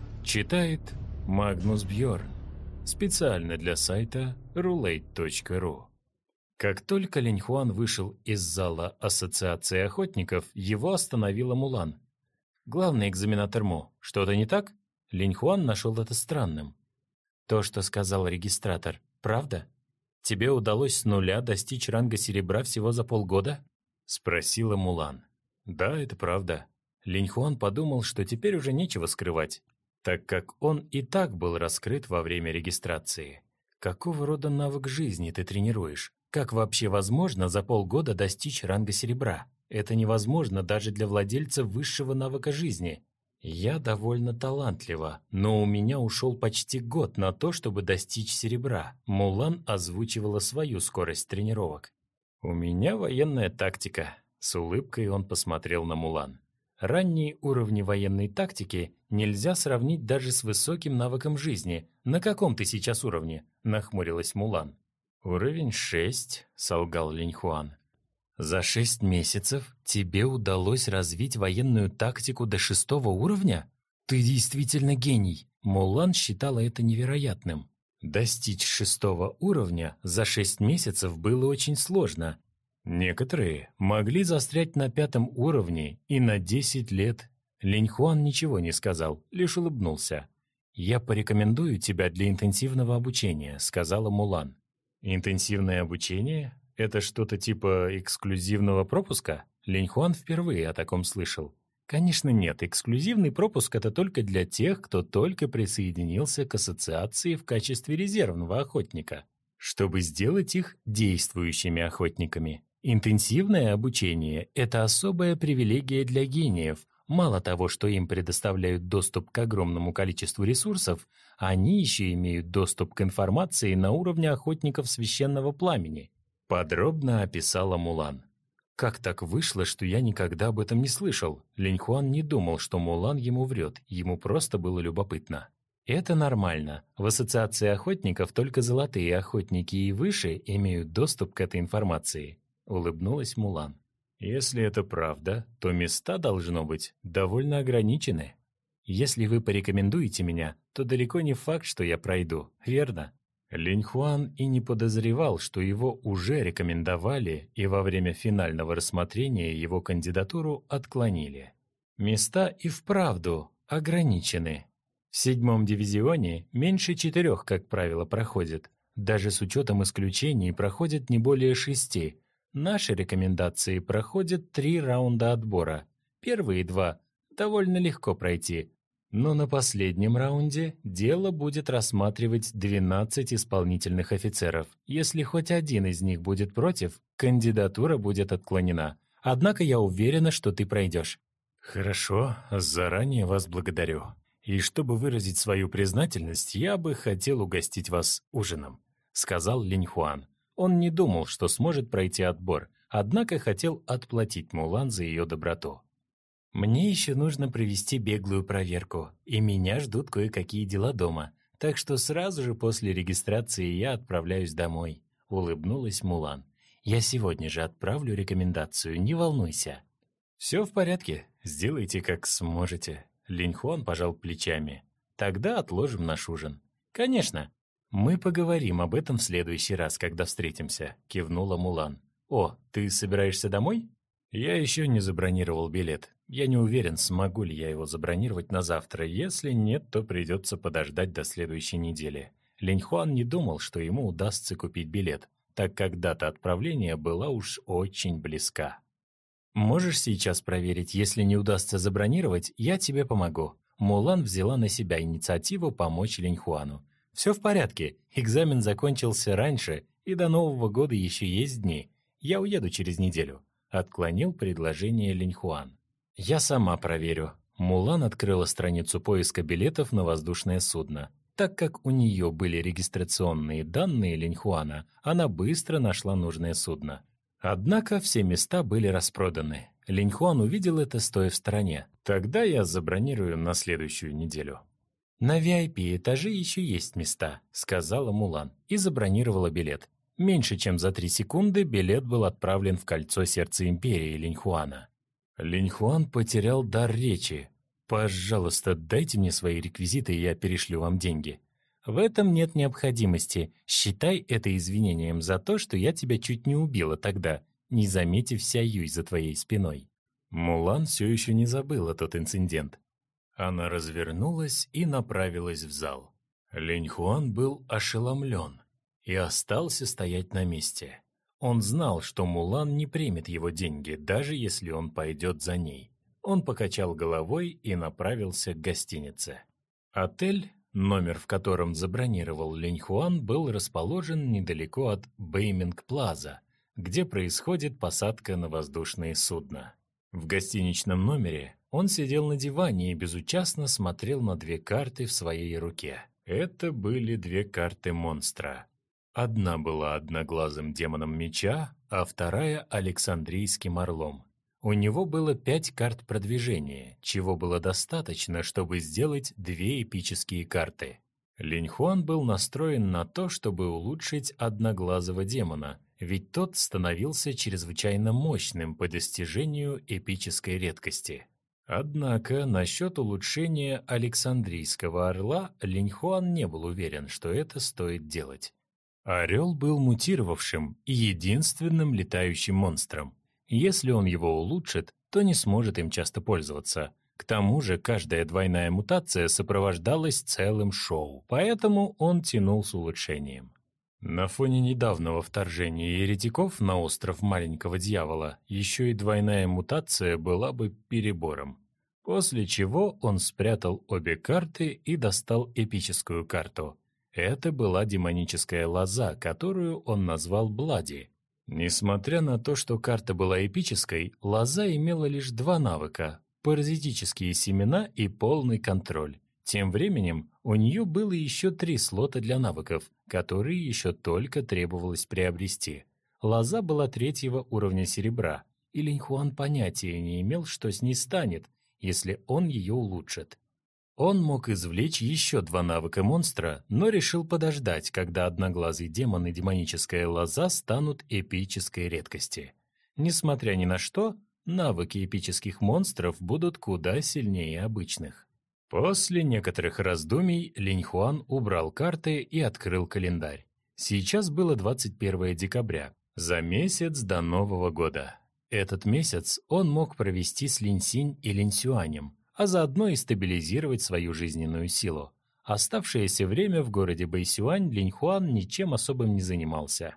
Читает Магнус Бьорн. Специально для сайта рулейт точка ру. Как только Линьхуан вышел из зала Ассоциации охотников, его остановила Мулан. «Главный экзаменатор Му, что-то не так?» Линьхуан нашел это странным. «То, что сказал регистратор, правда? Тебе удалось с нуля достичь ранга серебра всего за полгода?» — спросила Мулан. «Да, это правда». Линьхуан подумал, что теперь уже нечего скрывать, так как он и так был раскрыт во время регистрации. «Какого рода навык жизни ты тренируешь? Как вообще возможно за полгода достичь ранга серебра? Это невозможно даже для владельца высшего навыка жизни. Я довольно талантлива, но у меня ушел почти год на то, чтобы достичь серебра». Мулан озвучивала свою скорость тренировок. «У меня военная тактика», — с улыбкой он посмотрел на Мулан. «Ранние уровни военной тактики нельзя сравнить даже с высоким навыком жизни. На каком ты сейчас уровне?» — нахмурилась Мулан. «Уровень шесть», — солгал Линьхуан. «За шесть месяцев тебе удалось развить военную тактику до шестого уровня? Ты действительно гений!» Мулан считала это невероятным. Достичь шестого уровня за шесть месяцев было очень сложно. Некоторые могли застрять на пятом уровне и на десять лет. Линьхуан ничего не сказал, лишь улыбнулся. «Я порекомендую тебя для интенсивного обучения», — сказала Мулан. «Интенсивное обучение? Это что-то типа эксклюзивного пропуска?» Линьхуан впервые о таком слышал. Конечно, нет, эксклюзивный пропуск — это только для тех, кто только присоединился к ассоциации в качестве резервного охотника, чтобы сделать их действующими охотниками. Интенсивное обучение — это особая привилегия для гениев. Мало того, что им предоставляют доступ к огромному количеству ресурсов, они еще имеют доступ к информации на уровне охотников священного пламени. Подробно описала Мулан. Как так вышло, что я никогда об этом не слышал? Линьхуан не думал, что Мулан ему врет, ему просто было любопытно. Это нормально. В ассоциации охотников только золотые охотники и выше имеют доступ к этой информации. Улыбнулась Мулан. Если это правда, то места, должно быть, довольно ограничены. Если вы порекомендуете меня, то далеко не факт, что я пройду, верно? Линьхуан и не подозревал, что его уже рекомендовали, и во время финального рассмотрения его кандидатуру отклонили. Места и вправду ограничены. В седьмом дивизионе меньше четырех, как правило, проходит. Даже с учетом исключений проходит не более шести. Наши рекомендации проходят три раунда отбора. Первые два довольно легко пройти, но на последнем раунде дело будет рассматривать двенадцать исполнительных офицеров. Если хоть один из них будет против, кандидатура будет отклонена. Однако я уверена, что ты пройдешь. Хорошо, заранее вас благодарю. И чтобы выразить свою признательность, я бы хотел угостить вас ужином, сказал Линьхуан. Он не думал, что сможет пройти отбор, однако хотел отплатить Мулан за ее доброту. Мне еще нужно провести беглую проверку, и меня ждут кое-какие дела дома, так что сразу же после регистрации я отправляюсь домой, улыбнулась Мулан. Я сегодня же отправлю рекомендацию, не волнуйся. Все в порядке, сделайте как сможете. Линьхуан пожал плечами. Тогда отложим наш ужин. Конечно. Мы поговорим об этом в следующий раз, когда встретимся, кивнула Мулан. О, ты собираешься домой? Я еще не забронировал билет. Я не уверен, смогу ли я его забронировать на завтра. Если нет, то придется подождать до следующей недели. Линьхуан не думал, что ему удастся купить билет, так как дата отправления была уж очень близка. Можешь сейчас проверить, если не удастся забронировать, я тебе помогу. Мулан взяла на себя инициативу помочь Линьхуану. Все в порядке, экзамен закончился раньше, и до Нового года еще есть дни. Я уеду через неделю. Отклонил предложение Линьхуан. Я сама проверю. Мулан открыла страницу поиска билетов на воздушное судно. Так как у нее были регистрационные данные Линьхуана, она быстро нашла нужное судно. Однако все места были распроданы. Линьхуан увидел это, стоя в стороне. Тогда я забронирую на следующую неделю. На ви ай пи-этаже еще есть места, сказала Мулан и забронировала билет. Меньше чем за три секунды билет был отправлен в кольцо сердца империи Линьхуана. Линьхуан потерял дар речи. «Пожалуйста, дайте мне свои реквизиты, и я перешлю вам деньги». «В этом нет необходимости. Считай это извинением за то, что я тебя чуть не убила тогда, не заметив Ся Юй за твоей спиной». Мулан все еще не забыла тот инцидент. Она развернулась и направилась в зал. Линьхуан был ошеломлен и остался стоять на месте. Он знал, что Мулан не примет его деньги, даже если он пойдет за ней. Он покачал головой и направился к гостинице. Отель, номер в котором забронировал Линьхуан, был расположен недалеко от Бэйминг-Плаза, где происходит посадка на воздушные судна. В гостиничном номере он сидел на диване и безучастно смотрел на две карты в своей руке. Это были две карты монстра. Одна была одноглазым демоном меча, а вторая — Александрийским орлом. У него было пять карт продвижения, чего было достаточно, чтобы сделать две эпические карты. Линьхуан был настроен на то, чтобы улучшить одноглазого демона, ведь тот становился чрезвычайно мощным по достижению эпической редкости. Однако насчет улучшения Александрийского орла Линьхуан не был уверен, что это стоит делать. Орел был мутировавшим и единственным летающим монстром. Если он его улучшит, то не сможет им часто пользоваться. К тому же каждая двойная мутация сопровождалась целым шоу, поэтому он тянул с улучшением. На фоне недавнего вторжения еретиков на остров Маленького Дьявола еще и двойная мутация была бы перебором. После чего он спрятал обе карты и достал эпическую карту. Это была демоническая лоза, которую он назвал Блади. Несмотря на то, что карта была эпической, лоза имела лишь два навыка – паразитические семена и полный контроль. Тем временем у нее было еще три слота для навыков, которые еще только требовалось приобрести. Лоза была третьего уровня серебра, и Линьхуан понятия не имел, что с ней станет, если он ее улучшит. Он мог извлечь еще два навыка монстра, но решил подождать, когда одноглазый демон и демоническая лоза станут эпической редкости. Несмотря ни на что, навыки эпических монстров будут куда сильнее обычных. После некоторых раздумий Линьхуан убрал карты и открыл календарь. Сейчас было двадцать первое декабря, за месяц до Нового года. Этот месяц он мог провести с Линьсинь и Линьсюанем, а заодно и стабилизировать свою жизненную силу. Оставшееся время в городе Бэйсюань Линьхуан ничем особым не занимался.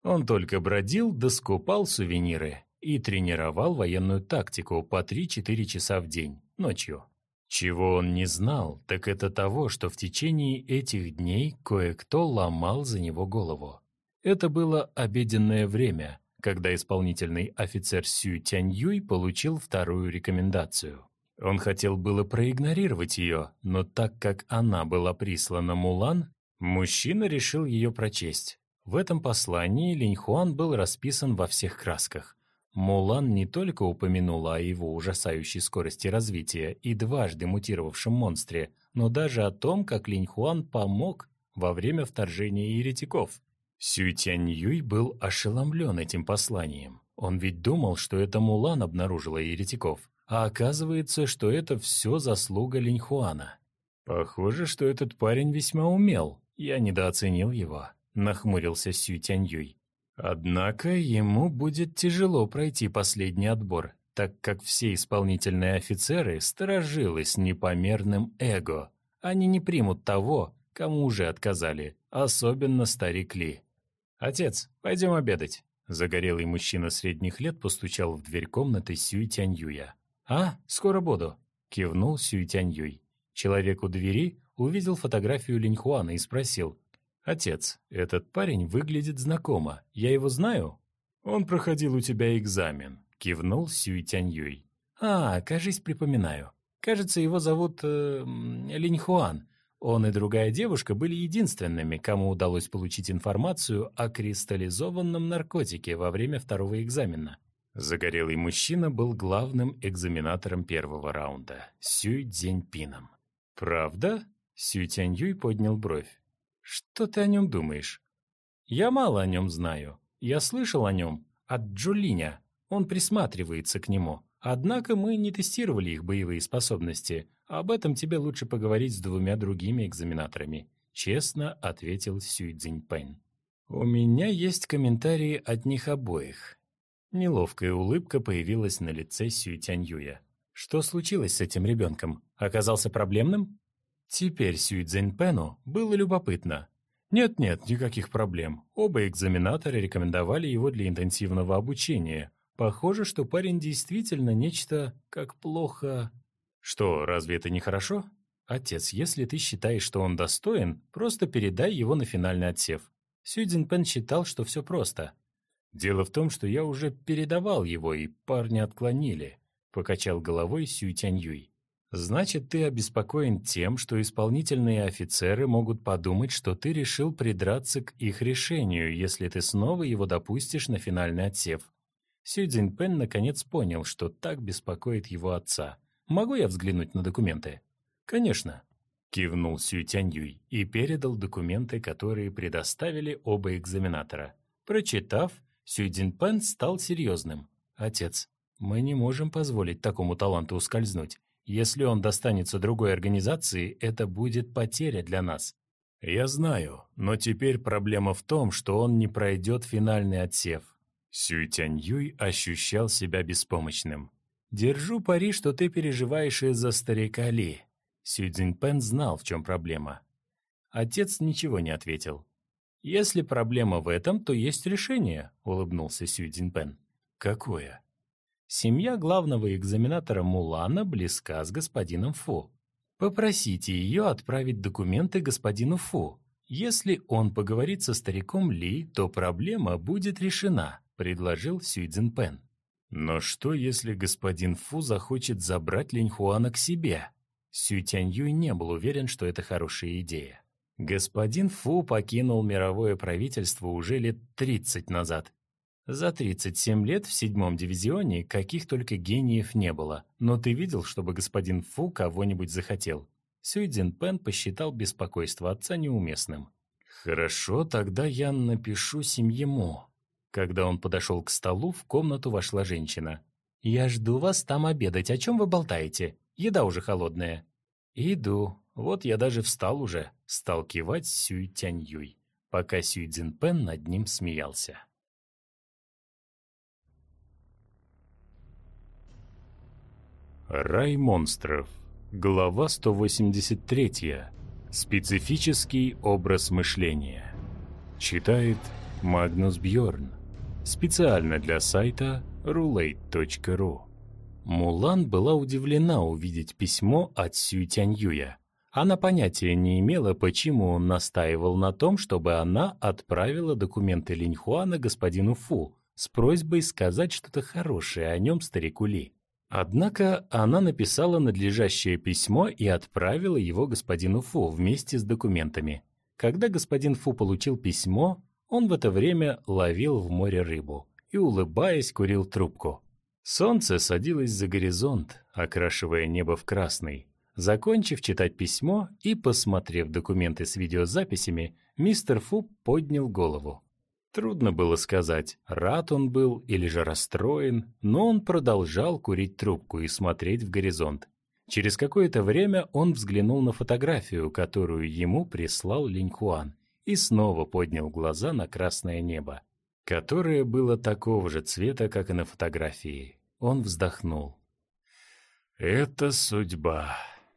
Он только бродил да скупал сувениры и тренировал военную тактику по три-четыре часа в день, ночью. Чего он не знал, так это того, что в течение этих дней кое-кто ломал за него голову. Это было обеденное время, когда исполнительный офицер Сюй Тяньюй получил вторую рекомендацию. Он хотел было проигнорировать ее, но так как она была прислана Мулан, мужчина решил ее прочесть. В этом послании Линьхуан был расписан во всех красках. Мулан не только упомянула о его ужасающей скорости развития и дважды мутировавшем монстре, но даже о том, как Линьхуан помог во время вторжения еретиков. Сюй Тяньюй был ошеломлен этим посланием. Он ведь думал, что это Мулан обнаружила еретиков, а оказывается, что это все заслуга Линьхуана. «Похоже, что этот парень весьма умел. Я недооценил его», — нахмурился Сюй Тяньюй. Однако ему будет тяжело пройти последний отбор, так как все исполнительные офицеры сторожилы с непомерным эго. Они не примут того, кому уже отказали, особенно старик Ли. «Отец, пойдем обедать». Загорелый мужчина средних лет постучал в дверь комнаты Сюй Тяньюя. «А, скоро буду», — кивнул Сюй Тяньюй. Человек у двери увидел фотографию Линьхуана и спросил: «Отец, этот парень выглядит знакомо. Я его знаю?» «Он проходил у тебя экзамен», — кивнул Сюй Тяньюй. «А, кажись, припоминаю. Кажется, его зовут э, Линьхуан. Он и другая девушка были единственными, кому удалось получить информацию о кристаллизованном наркотике во время второго экзамена». Загорелый мужчина был главным экзаменатором первого раунда, Сюй Цзиньпином. «Правда?» — Сюй Тяньюй поднял бровь. «Что ты о нем думаешь?» «Я мало о нем знаю. Я слышал о нем от Джулиня. Он присматривается к нему. Однако мы не тестировали их боевые способности. Об этом тебе лучше поговорить с двумя другими экзаменаторами», — честно ответил Сюй Цзиньпэн. «У меня есть комментарии от них обоих». Неловкая улыбка появилась на лице Сюй Тяньюя. «Что случилось с этим ребенком? Оказался проблемным?» Теперь Сюй Цзиньпэну было любопытно. Нет-нет, никаких проблем. Оба экзаменатора рекомендовали его для интенсивного обучения. Похоже, что парень действительно нечто как плохо... Что, разве это не хорошо? Отец, если ты считаешь, что он достоин, просто передай его на финальный отсев. Сюй Цзиньпэн считал, что все просто. Дело в том, что я уже передавал его, и парни отклонили, покачал головой Сюй Тяньюй. Значит, ты обеспокоен тем, что исполнительные офицеры могут подумать, что ты решил придраться к их решению, если ты снова его допустишь на финальный отсев. Сюй Цзиньпэн наконец понял, что так беспокоит его отца. «Могу я взглянуть на документы?» «Конечно», — кивнул Сюй Тяньюй и передал документы, которые предоставили оба экзаменатора. Прочитав, Сюй Цзиньпэн стал серьезным. «Отец, мы не можем позволить такому таланту ускользнуть. Если он достанется другой организации, это будет потеря для нас». «Я знаю, но теперь проблема в том, что он не пройдет финальный отсев». Сюй Тяньюй ощущал себя беспомощным. «Держу пари, что ты переживаешь из-за старика Ли». Сюй Цзиньпэн знал, в чем проблема. Отец ничего не ответил. «Если проблема в этом, то есть решение», — улыбнулся Сюй Цзиньпэн. «Какое?» Семья главного экзаменатора Мулана близка с господином Фу. Попросите ее отправить документы господину Фу. Если он поговорит со стариком Ли, то проблема будет решена, предложил Сюй Цзиньпэн. Но что, если господин Фу захочет забрать Линьхуана к себе? Сюй Тяньюй не был уверен, что это хорошая идея. Господин Фу покинул мировое правительство уже лет тридцать назад. За тридцать семь лет в седьмом дивизионе каких только гениев не было, но ты видел, чтобы господин Фу кого-нибудь захотел? Сюй Цзиньпэн посчитал беспокойство отца неуместным. «Хорошо, тогда я напишу семье Мо». Когда он подошел к столу, в комнату вошла женщина. «Я жду вас там обедать. О чем вы болтаете? Еда уже холодная». «Иду. Вот я даже встал уже», — стал кивать Сюй Тяньюй, пока Сюй Цзиньпэн над ним смеялся. Рай монстров. Глава сто восемьдесят три. Специфический образ мышления. Читает Магнус Бьорн. Специально для сайта рулейт точка ру. Мулан была удивлена увидеть письмо от Сюй Тяньюя. Она понятия не имела, почему он настаивал на том, чтобы она отправила документы Линьхуана господину Фу с просьбой сказать что-то хорошее о нем старику Ли. Однако она написала надлежащее письмо и отправила его господину Фу вместе с документами. Когда господин Фу получил письмо, он в это время ловил в море рыбу и, улыбаясь, курил трубку. Солнце садилось за горизонт, окрашивая небо в красный. Закончив читать письмо и посмотрев документы с видеозаписями, мистер Фу поднял голову. Трудно было сказать, рад он был или же расстроен, но он продолжал курить трубку и смотреть в горизонт. Через какое-то время он взглянул на фотографию, которую ему прислал Линьхуан, и снова поднял глаза на красное небо, которое было такого же цвета, как и на фотографии. Он вздохнул. «Это судьба».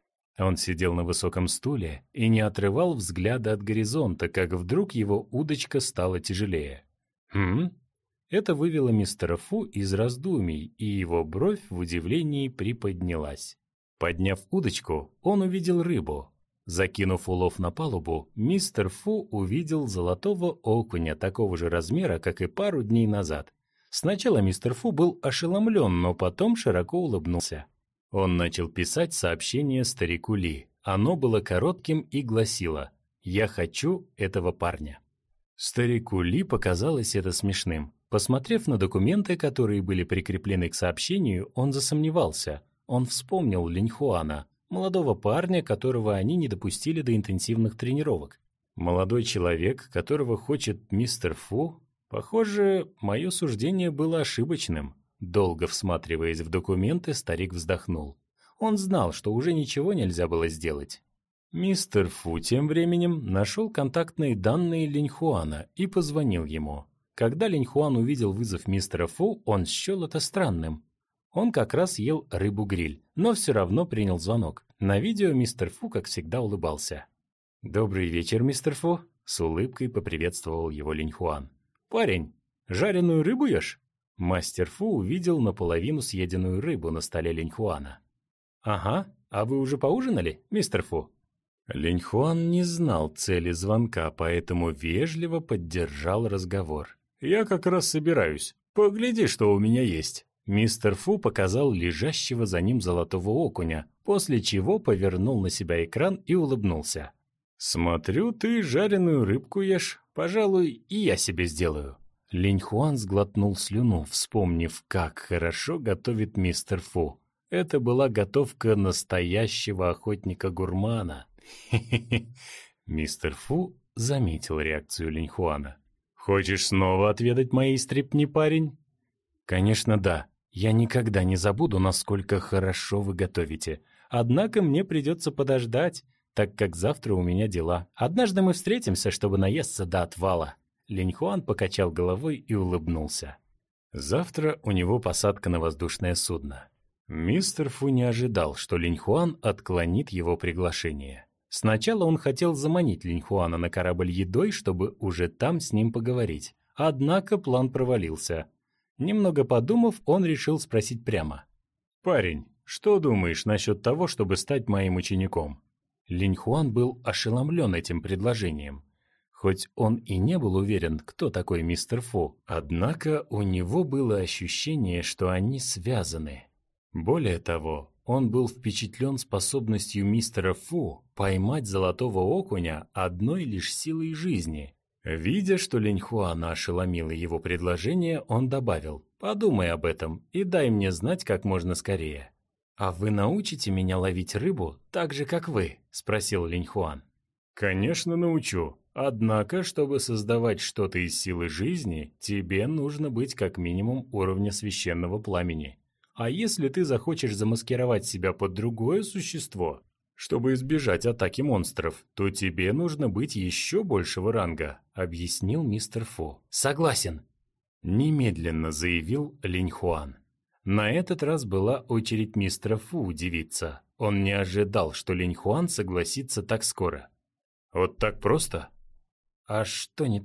Он сидел на высоком стуле и не отрывал взгляда от горизонта, как вдруг его удочка стала тяжелее. «Хм?» Это вывело мистера Фу из раздумий, и его бровь в удивлении приподнялась. Подняв удочку, он увидел рыбу. Закинув улов на палубу, мистер Фу увидел золотого окуня такого же размера, как и пару дней назад. Сначала мистер Фу был ошеломлен, но потом широко улыбнулся. Он начал писать сообщение старику Ли. Оно было коротким и гласило: «Я хочу этого парня». Старику Ли показалось это смешным. Посмотрев на документы, которые были прикреплены к сообщению, он засомневался. Он вспомнил Линьхуана, молодого парня, которого они не допустили до интенсивных тренировок. Молодой человек, которого хочет мистер Фу? Похоже, мое суждение было ошибочным. Долго всматриваясь в документы, старик вздохнул. Он знал, что уже ничего нельзя было сделать. Мистер Фу тем временем нашел контактные данные Линьхуана и позвонил ему. Когда Линьхуан увидел вызов мистера Фу, он счел это странным. Он как раз ел рыбу-гриль, но все равно принял звонок. На видео мистер Фу, как всегда, улыбался. «Добрый вечер, мистер Фу», — с улыбкой поприветствовал его Линьхуан. «Парень, жареную рыбу ешь?» Мастер Фу увидел наполовину съеденную рыбу на столе Линьхуана. «Ага, а вы уже поужинали, мистер Фу?» Линьхуан не знал цели звонка, поэтому вежливо поддержал разговор. «Я как раз собираюсь. Погляди, что у меня есть». Мистер Фу показал лежащего за ним золотого окуня, после чего повернул на себя экран и улыбнулся. «Смотрю, ты жареную рыбку ешь. Пожалуй, и я себе сделаю». Линьхуан сглотнул слюну, вспомнив, как хорошо готовит мистер Фу. Это была готовка настоящего охотника-гурмана. Хе-хе-хе. Мистер Фу заметил реакцию Линьхуана. «Хочешь снова отведать моей стрипни, парень?» «Конечно, да. Я никогда не забуду, насколько хорошо вы готовите. Однако мне придется подождать, так как завтра у меня дела. Однажды мы встретимся, чтобы наесться до отвала». Линьхуан покачал головой и улыбнулся. Завтра у него посадка на воздушное судно. Мистер Фу не ожидал, что Линьхуан отклонит его приглашение. Сначала он хотел заманить Линьхуана на корабль едой, чтобы уже там с ним поговорить. Однако план провалился. Немного подумав, он решил спросить прямо. «Парень, что думаешь насчет того, чтобы стать моим учеником?» Линьхуан был ошеломлен этим предложением. Хоть он и не был уверен, кто такой мистер Фу, однако у него было ощущение, что они связаны. Более того, он был впечатлен способностью мистера Фу поймать золотого окуня одной лишь силой жизни. Видя, что Линьхуана ошеломило его предложение, он добавил: «Подумай об этом и дай мне знать как можно скорее». «А вы научите меня ловить рыбу так же, как вы?» – спросил Линьхуан. «Конечно, научу. Однако, чтобы создавать что-то из силы жизни, тебе нужно быть как минимум уровня священного пламени. А если ты захочешь замаскировать себя под другое существо, чтобы избежать атаки монстров, то тебе нужно быть еще большего ранга», — объяснил мистер Фу. «Согласен», — немедленно заявил Линьхуан. На этот раз была очередь мистера Фу удивиться. Он не ожидал, что Линьхуан согласится так скоро. «Вот так просто?» «А что не так?» —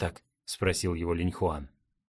спросил его Линьхуан.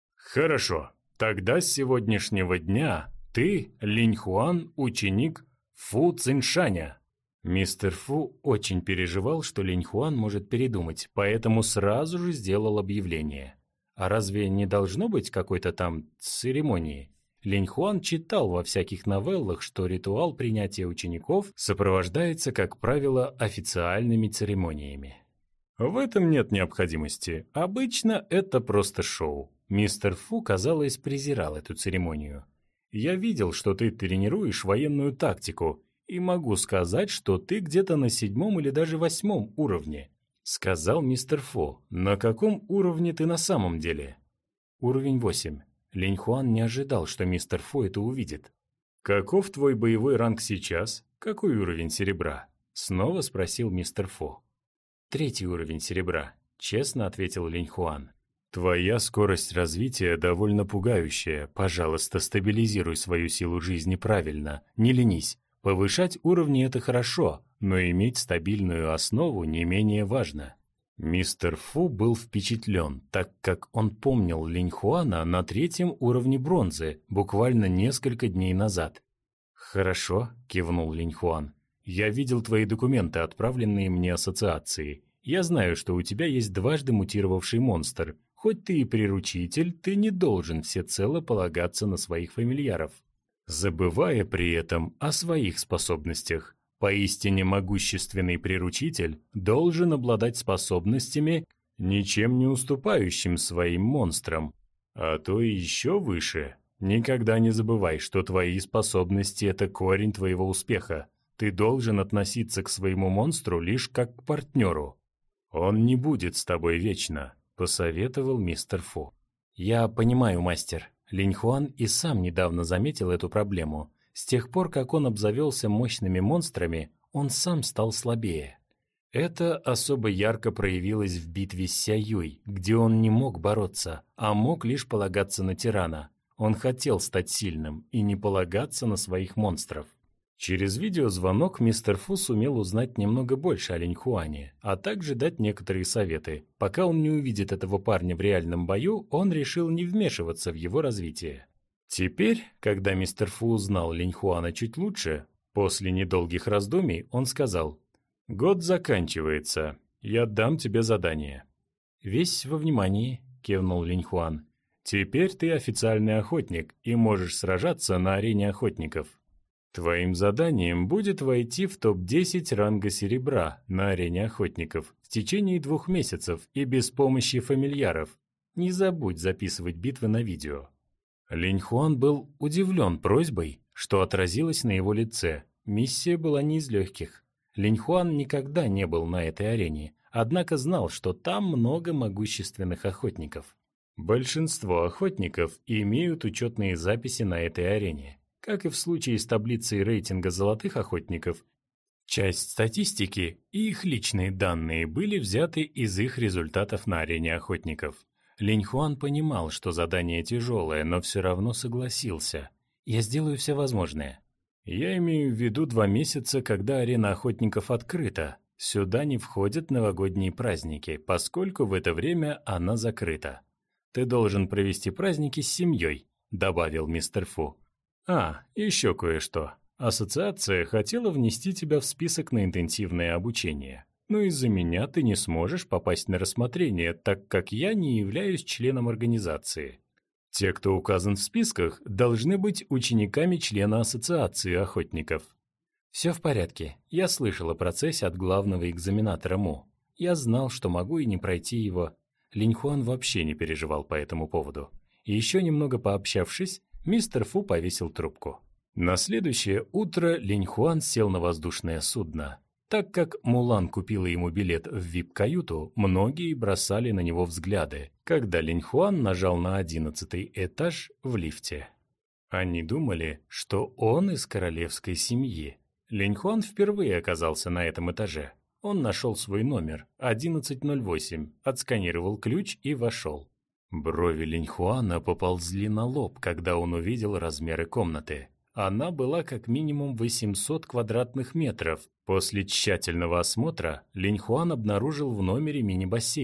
Хорошо, тогда с сегодняшнего дня ты, Линьхуан, ученик Фу Циншаня. Мистер Фу очень переживал, что Линьхуан может передумать, поэтому сразу же сделал объявление. А разве не должно быть какой-то там церемонии? Линьхуан читал во всяких новеллах, что ритуал принятия учеников сопровождается, как правило, официальными церемониями. В этом нет необходимости. Обычно это просто шоу. Мистер Фу, казалось, презирал эту церемонию. Я видел, что ты тренируешь военную тактику, и могу сказать, что ты где-то на седьмом или даже восьмом уровне, сказал мистер Фу. На каком уровне ты на самом деле? Уровень восемь. Линьхуан не ожидал, что мистер Фу это увидит. Каков твой боевой ранг сейчас? Какой уровень серебра? Снова спросил мистер Фу. Третий уровень серебра, честно ответил Линьхуан. Твоя скорость развития довольно пугающая. Пожалуйста, стабилизируй свою силу жизни правильно, не ленись. Повышать уровни – это хорошо, но иметь стабильную основу не менее важно. Мистер Фу был впечатлен, так как он помнил Линьхуана на третьем уровне бронзы, буквально несколько дней назад. «Хорошо», – кивнул Линьхуан. «Я видел твои документы, отправленные мне ассоциацией. Я знаю, что у тебя есть дважды мутировавший монстр. Хоть ты и приручитель, ты не должен всецело полагаться на своих фамильяров, забывая при этом о своих способностях. Поистине могущественный приручитель должен обладать способностями, ничем не уступающим своим монстрам, а то и еще выше. Никогда не забывай, что твои способности – это корень твоего успеха. Ты должен относиться к своему монстру лишь как к партнеру. Он не будет с тобой вечно», – посоветовал мистер Фу. «Я понимаю, мастер». Линьхуан и сам недавно заметил эту проблему. С тех пор, как он обзавелся мощными монстрами, он сам стал слабее. Это особо ярко проявилось в битве с Сяюй, где он не мог бороться, а мог лишь полагаться на тирана. Он хотел стать сильным и не полагаться на своих монстров. Через видеозвонок мистер Фу сумел узнать немного больше о Линьхуане, а также дать некоторые советы. Пока он не увидит этого парня в реальном бою, он решил не вмешиваться в его развитие. Теперь, когда мистер Фу узнал Линьхуана чуть лучше, после недолгих раздумий он сказал: «Год заканчивается, я дам тебе задание». «Весь во внимании», — кивнул Линьхуан. «Теперь ты официальный охотник и можешь сражаться на арене охотников. Твоим заданием будет войти в топ десять ранга серебра на арене охотников в течение двух месяцев и без помощи фамильяров. Не забудь записывать битвы на видео». Линьхуан был удивлен просьбой, что отразилось на его лице. Миссия была не из легких. Линьхуан никогда не был на этой арене, однако знал, что там много могущественных охотников. Большинство охотников имеют учетные записи на этой арене. Как и в случае с таблицей рейтинга золотых охотников, часть статистики и их личные данные были взяты из их результатов на арене охотников. Линьхуан понимал, что задание тяжелое, но все равно согласился. «Я сделаю все возможное». «Я имею в виду два месяца, когда арена охотников открыта. Сюда не входят новогодние праздники, поскольку в это время она закрыта. Ты должен провести праздники с семьей», — добавил мистер Фу. «А, еще кое-что. Ассоциация хотела внести тебя в список на интенсивное обучение. Но из-за меня ты не сможешь попасть на рассмотрение, так как я не являюсь членом организации. Те, кто указан в списках, должны быть учениками члена ассоциации охотников». «Все в порядке. Я слышал о процессе от главного экзаменатора Му. Я знал, что могу и не пройти его». Линьхуан вообще не переживал по этому поводу. И еще немного пообщавшись, мистер Фу повесил трубку. На следующее утро Линьхуан сел на воздушное судно. Так как Мулан купила ему билет в вип-каюту, многие бросали на него взгляды, когда Линьхуан нажал на одиннадцатый этаж в лифте. Они думали, что он из королевской семьи. Линьхуан впервые оказался на этом этаже. Он нашел свой номер, одиннадцать ноль восемь, отсканировал ключ и вошел. Брови Линьхуана поползли на лоб, когда он увидел размеры комнаты. Она была как минимум восемьсот квадратных метров. После тщательного осмотра Линьхуан обнаружил в номере мини-бассейн,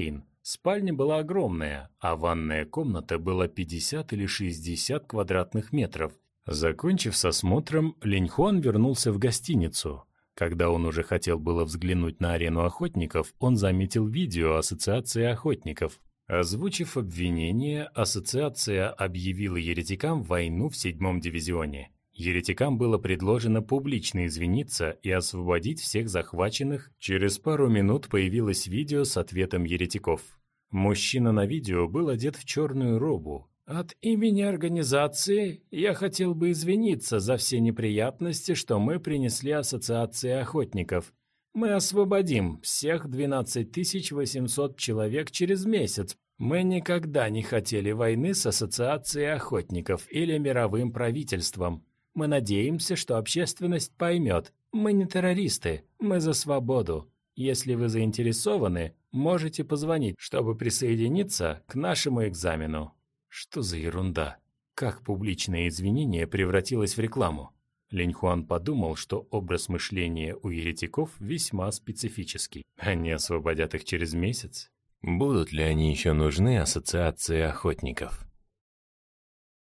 Спальня была огромная, а ванная комната была пятьдесят или шестьдесят квадратных метров. Закончив с осмотром, Линьхуан вернулся в гостиницу. Когда он уже хотел было взглянуть на арену охотников, он заметил видео Ассоциации охотников. Озвучив обвинение, Ассоциация объявила еретикам войну в седьмом дивизионе. Еретикам было предложено публично извиниться и освободить всех захваченных. Через пару минут появилось видео с ответом еретиков. Мужчина на видео был одет в черную робу. «От имени организации я хотел бы извиниться за все неприятности, что мы принесли Ассоциации охотников. Мы освободим всех двенадцать тысяч восемьсот человек через месяц. Мы никогда не хотели войны с Ассоциацией охотников или мировым правительством. Мы надеемся, что общественность поймет. Мы не террористы, мы за свободу. Если вы заинтересованы, можете позвонить, чтобы присоединиться к нашему экзамену». Что за ерунда? Как публичное извинение превратилось в рекламу? Линьхуан подумал, что образ мышления у еретиков весьма специфический. Они освободят их через месяц? Будут ли они еще нужны Ассоциации охотников?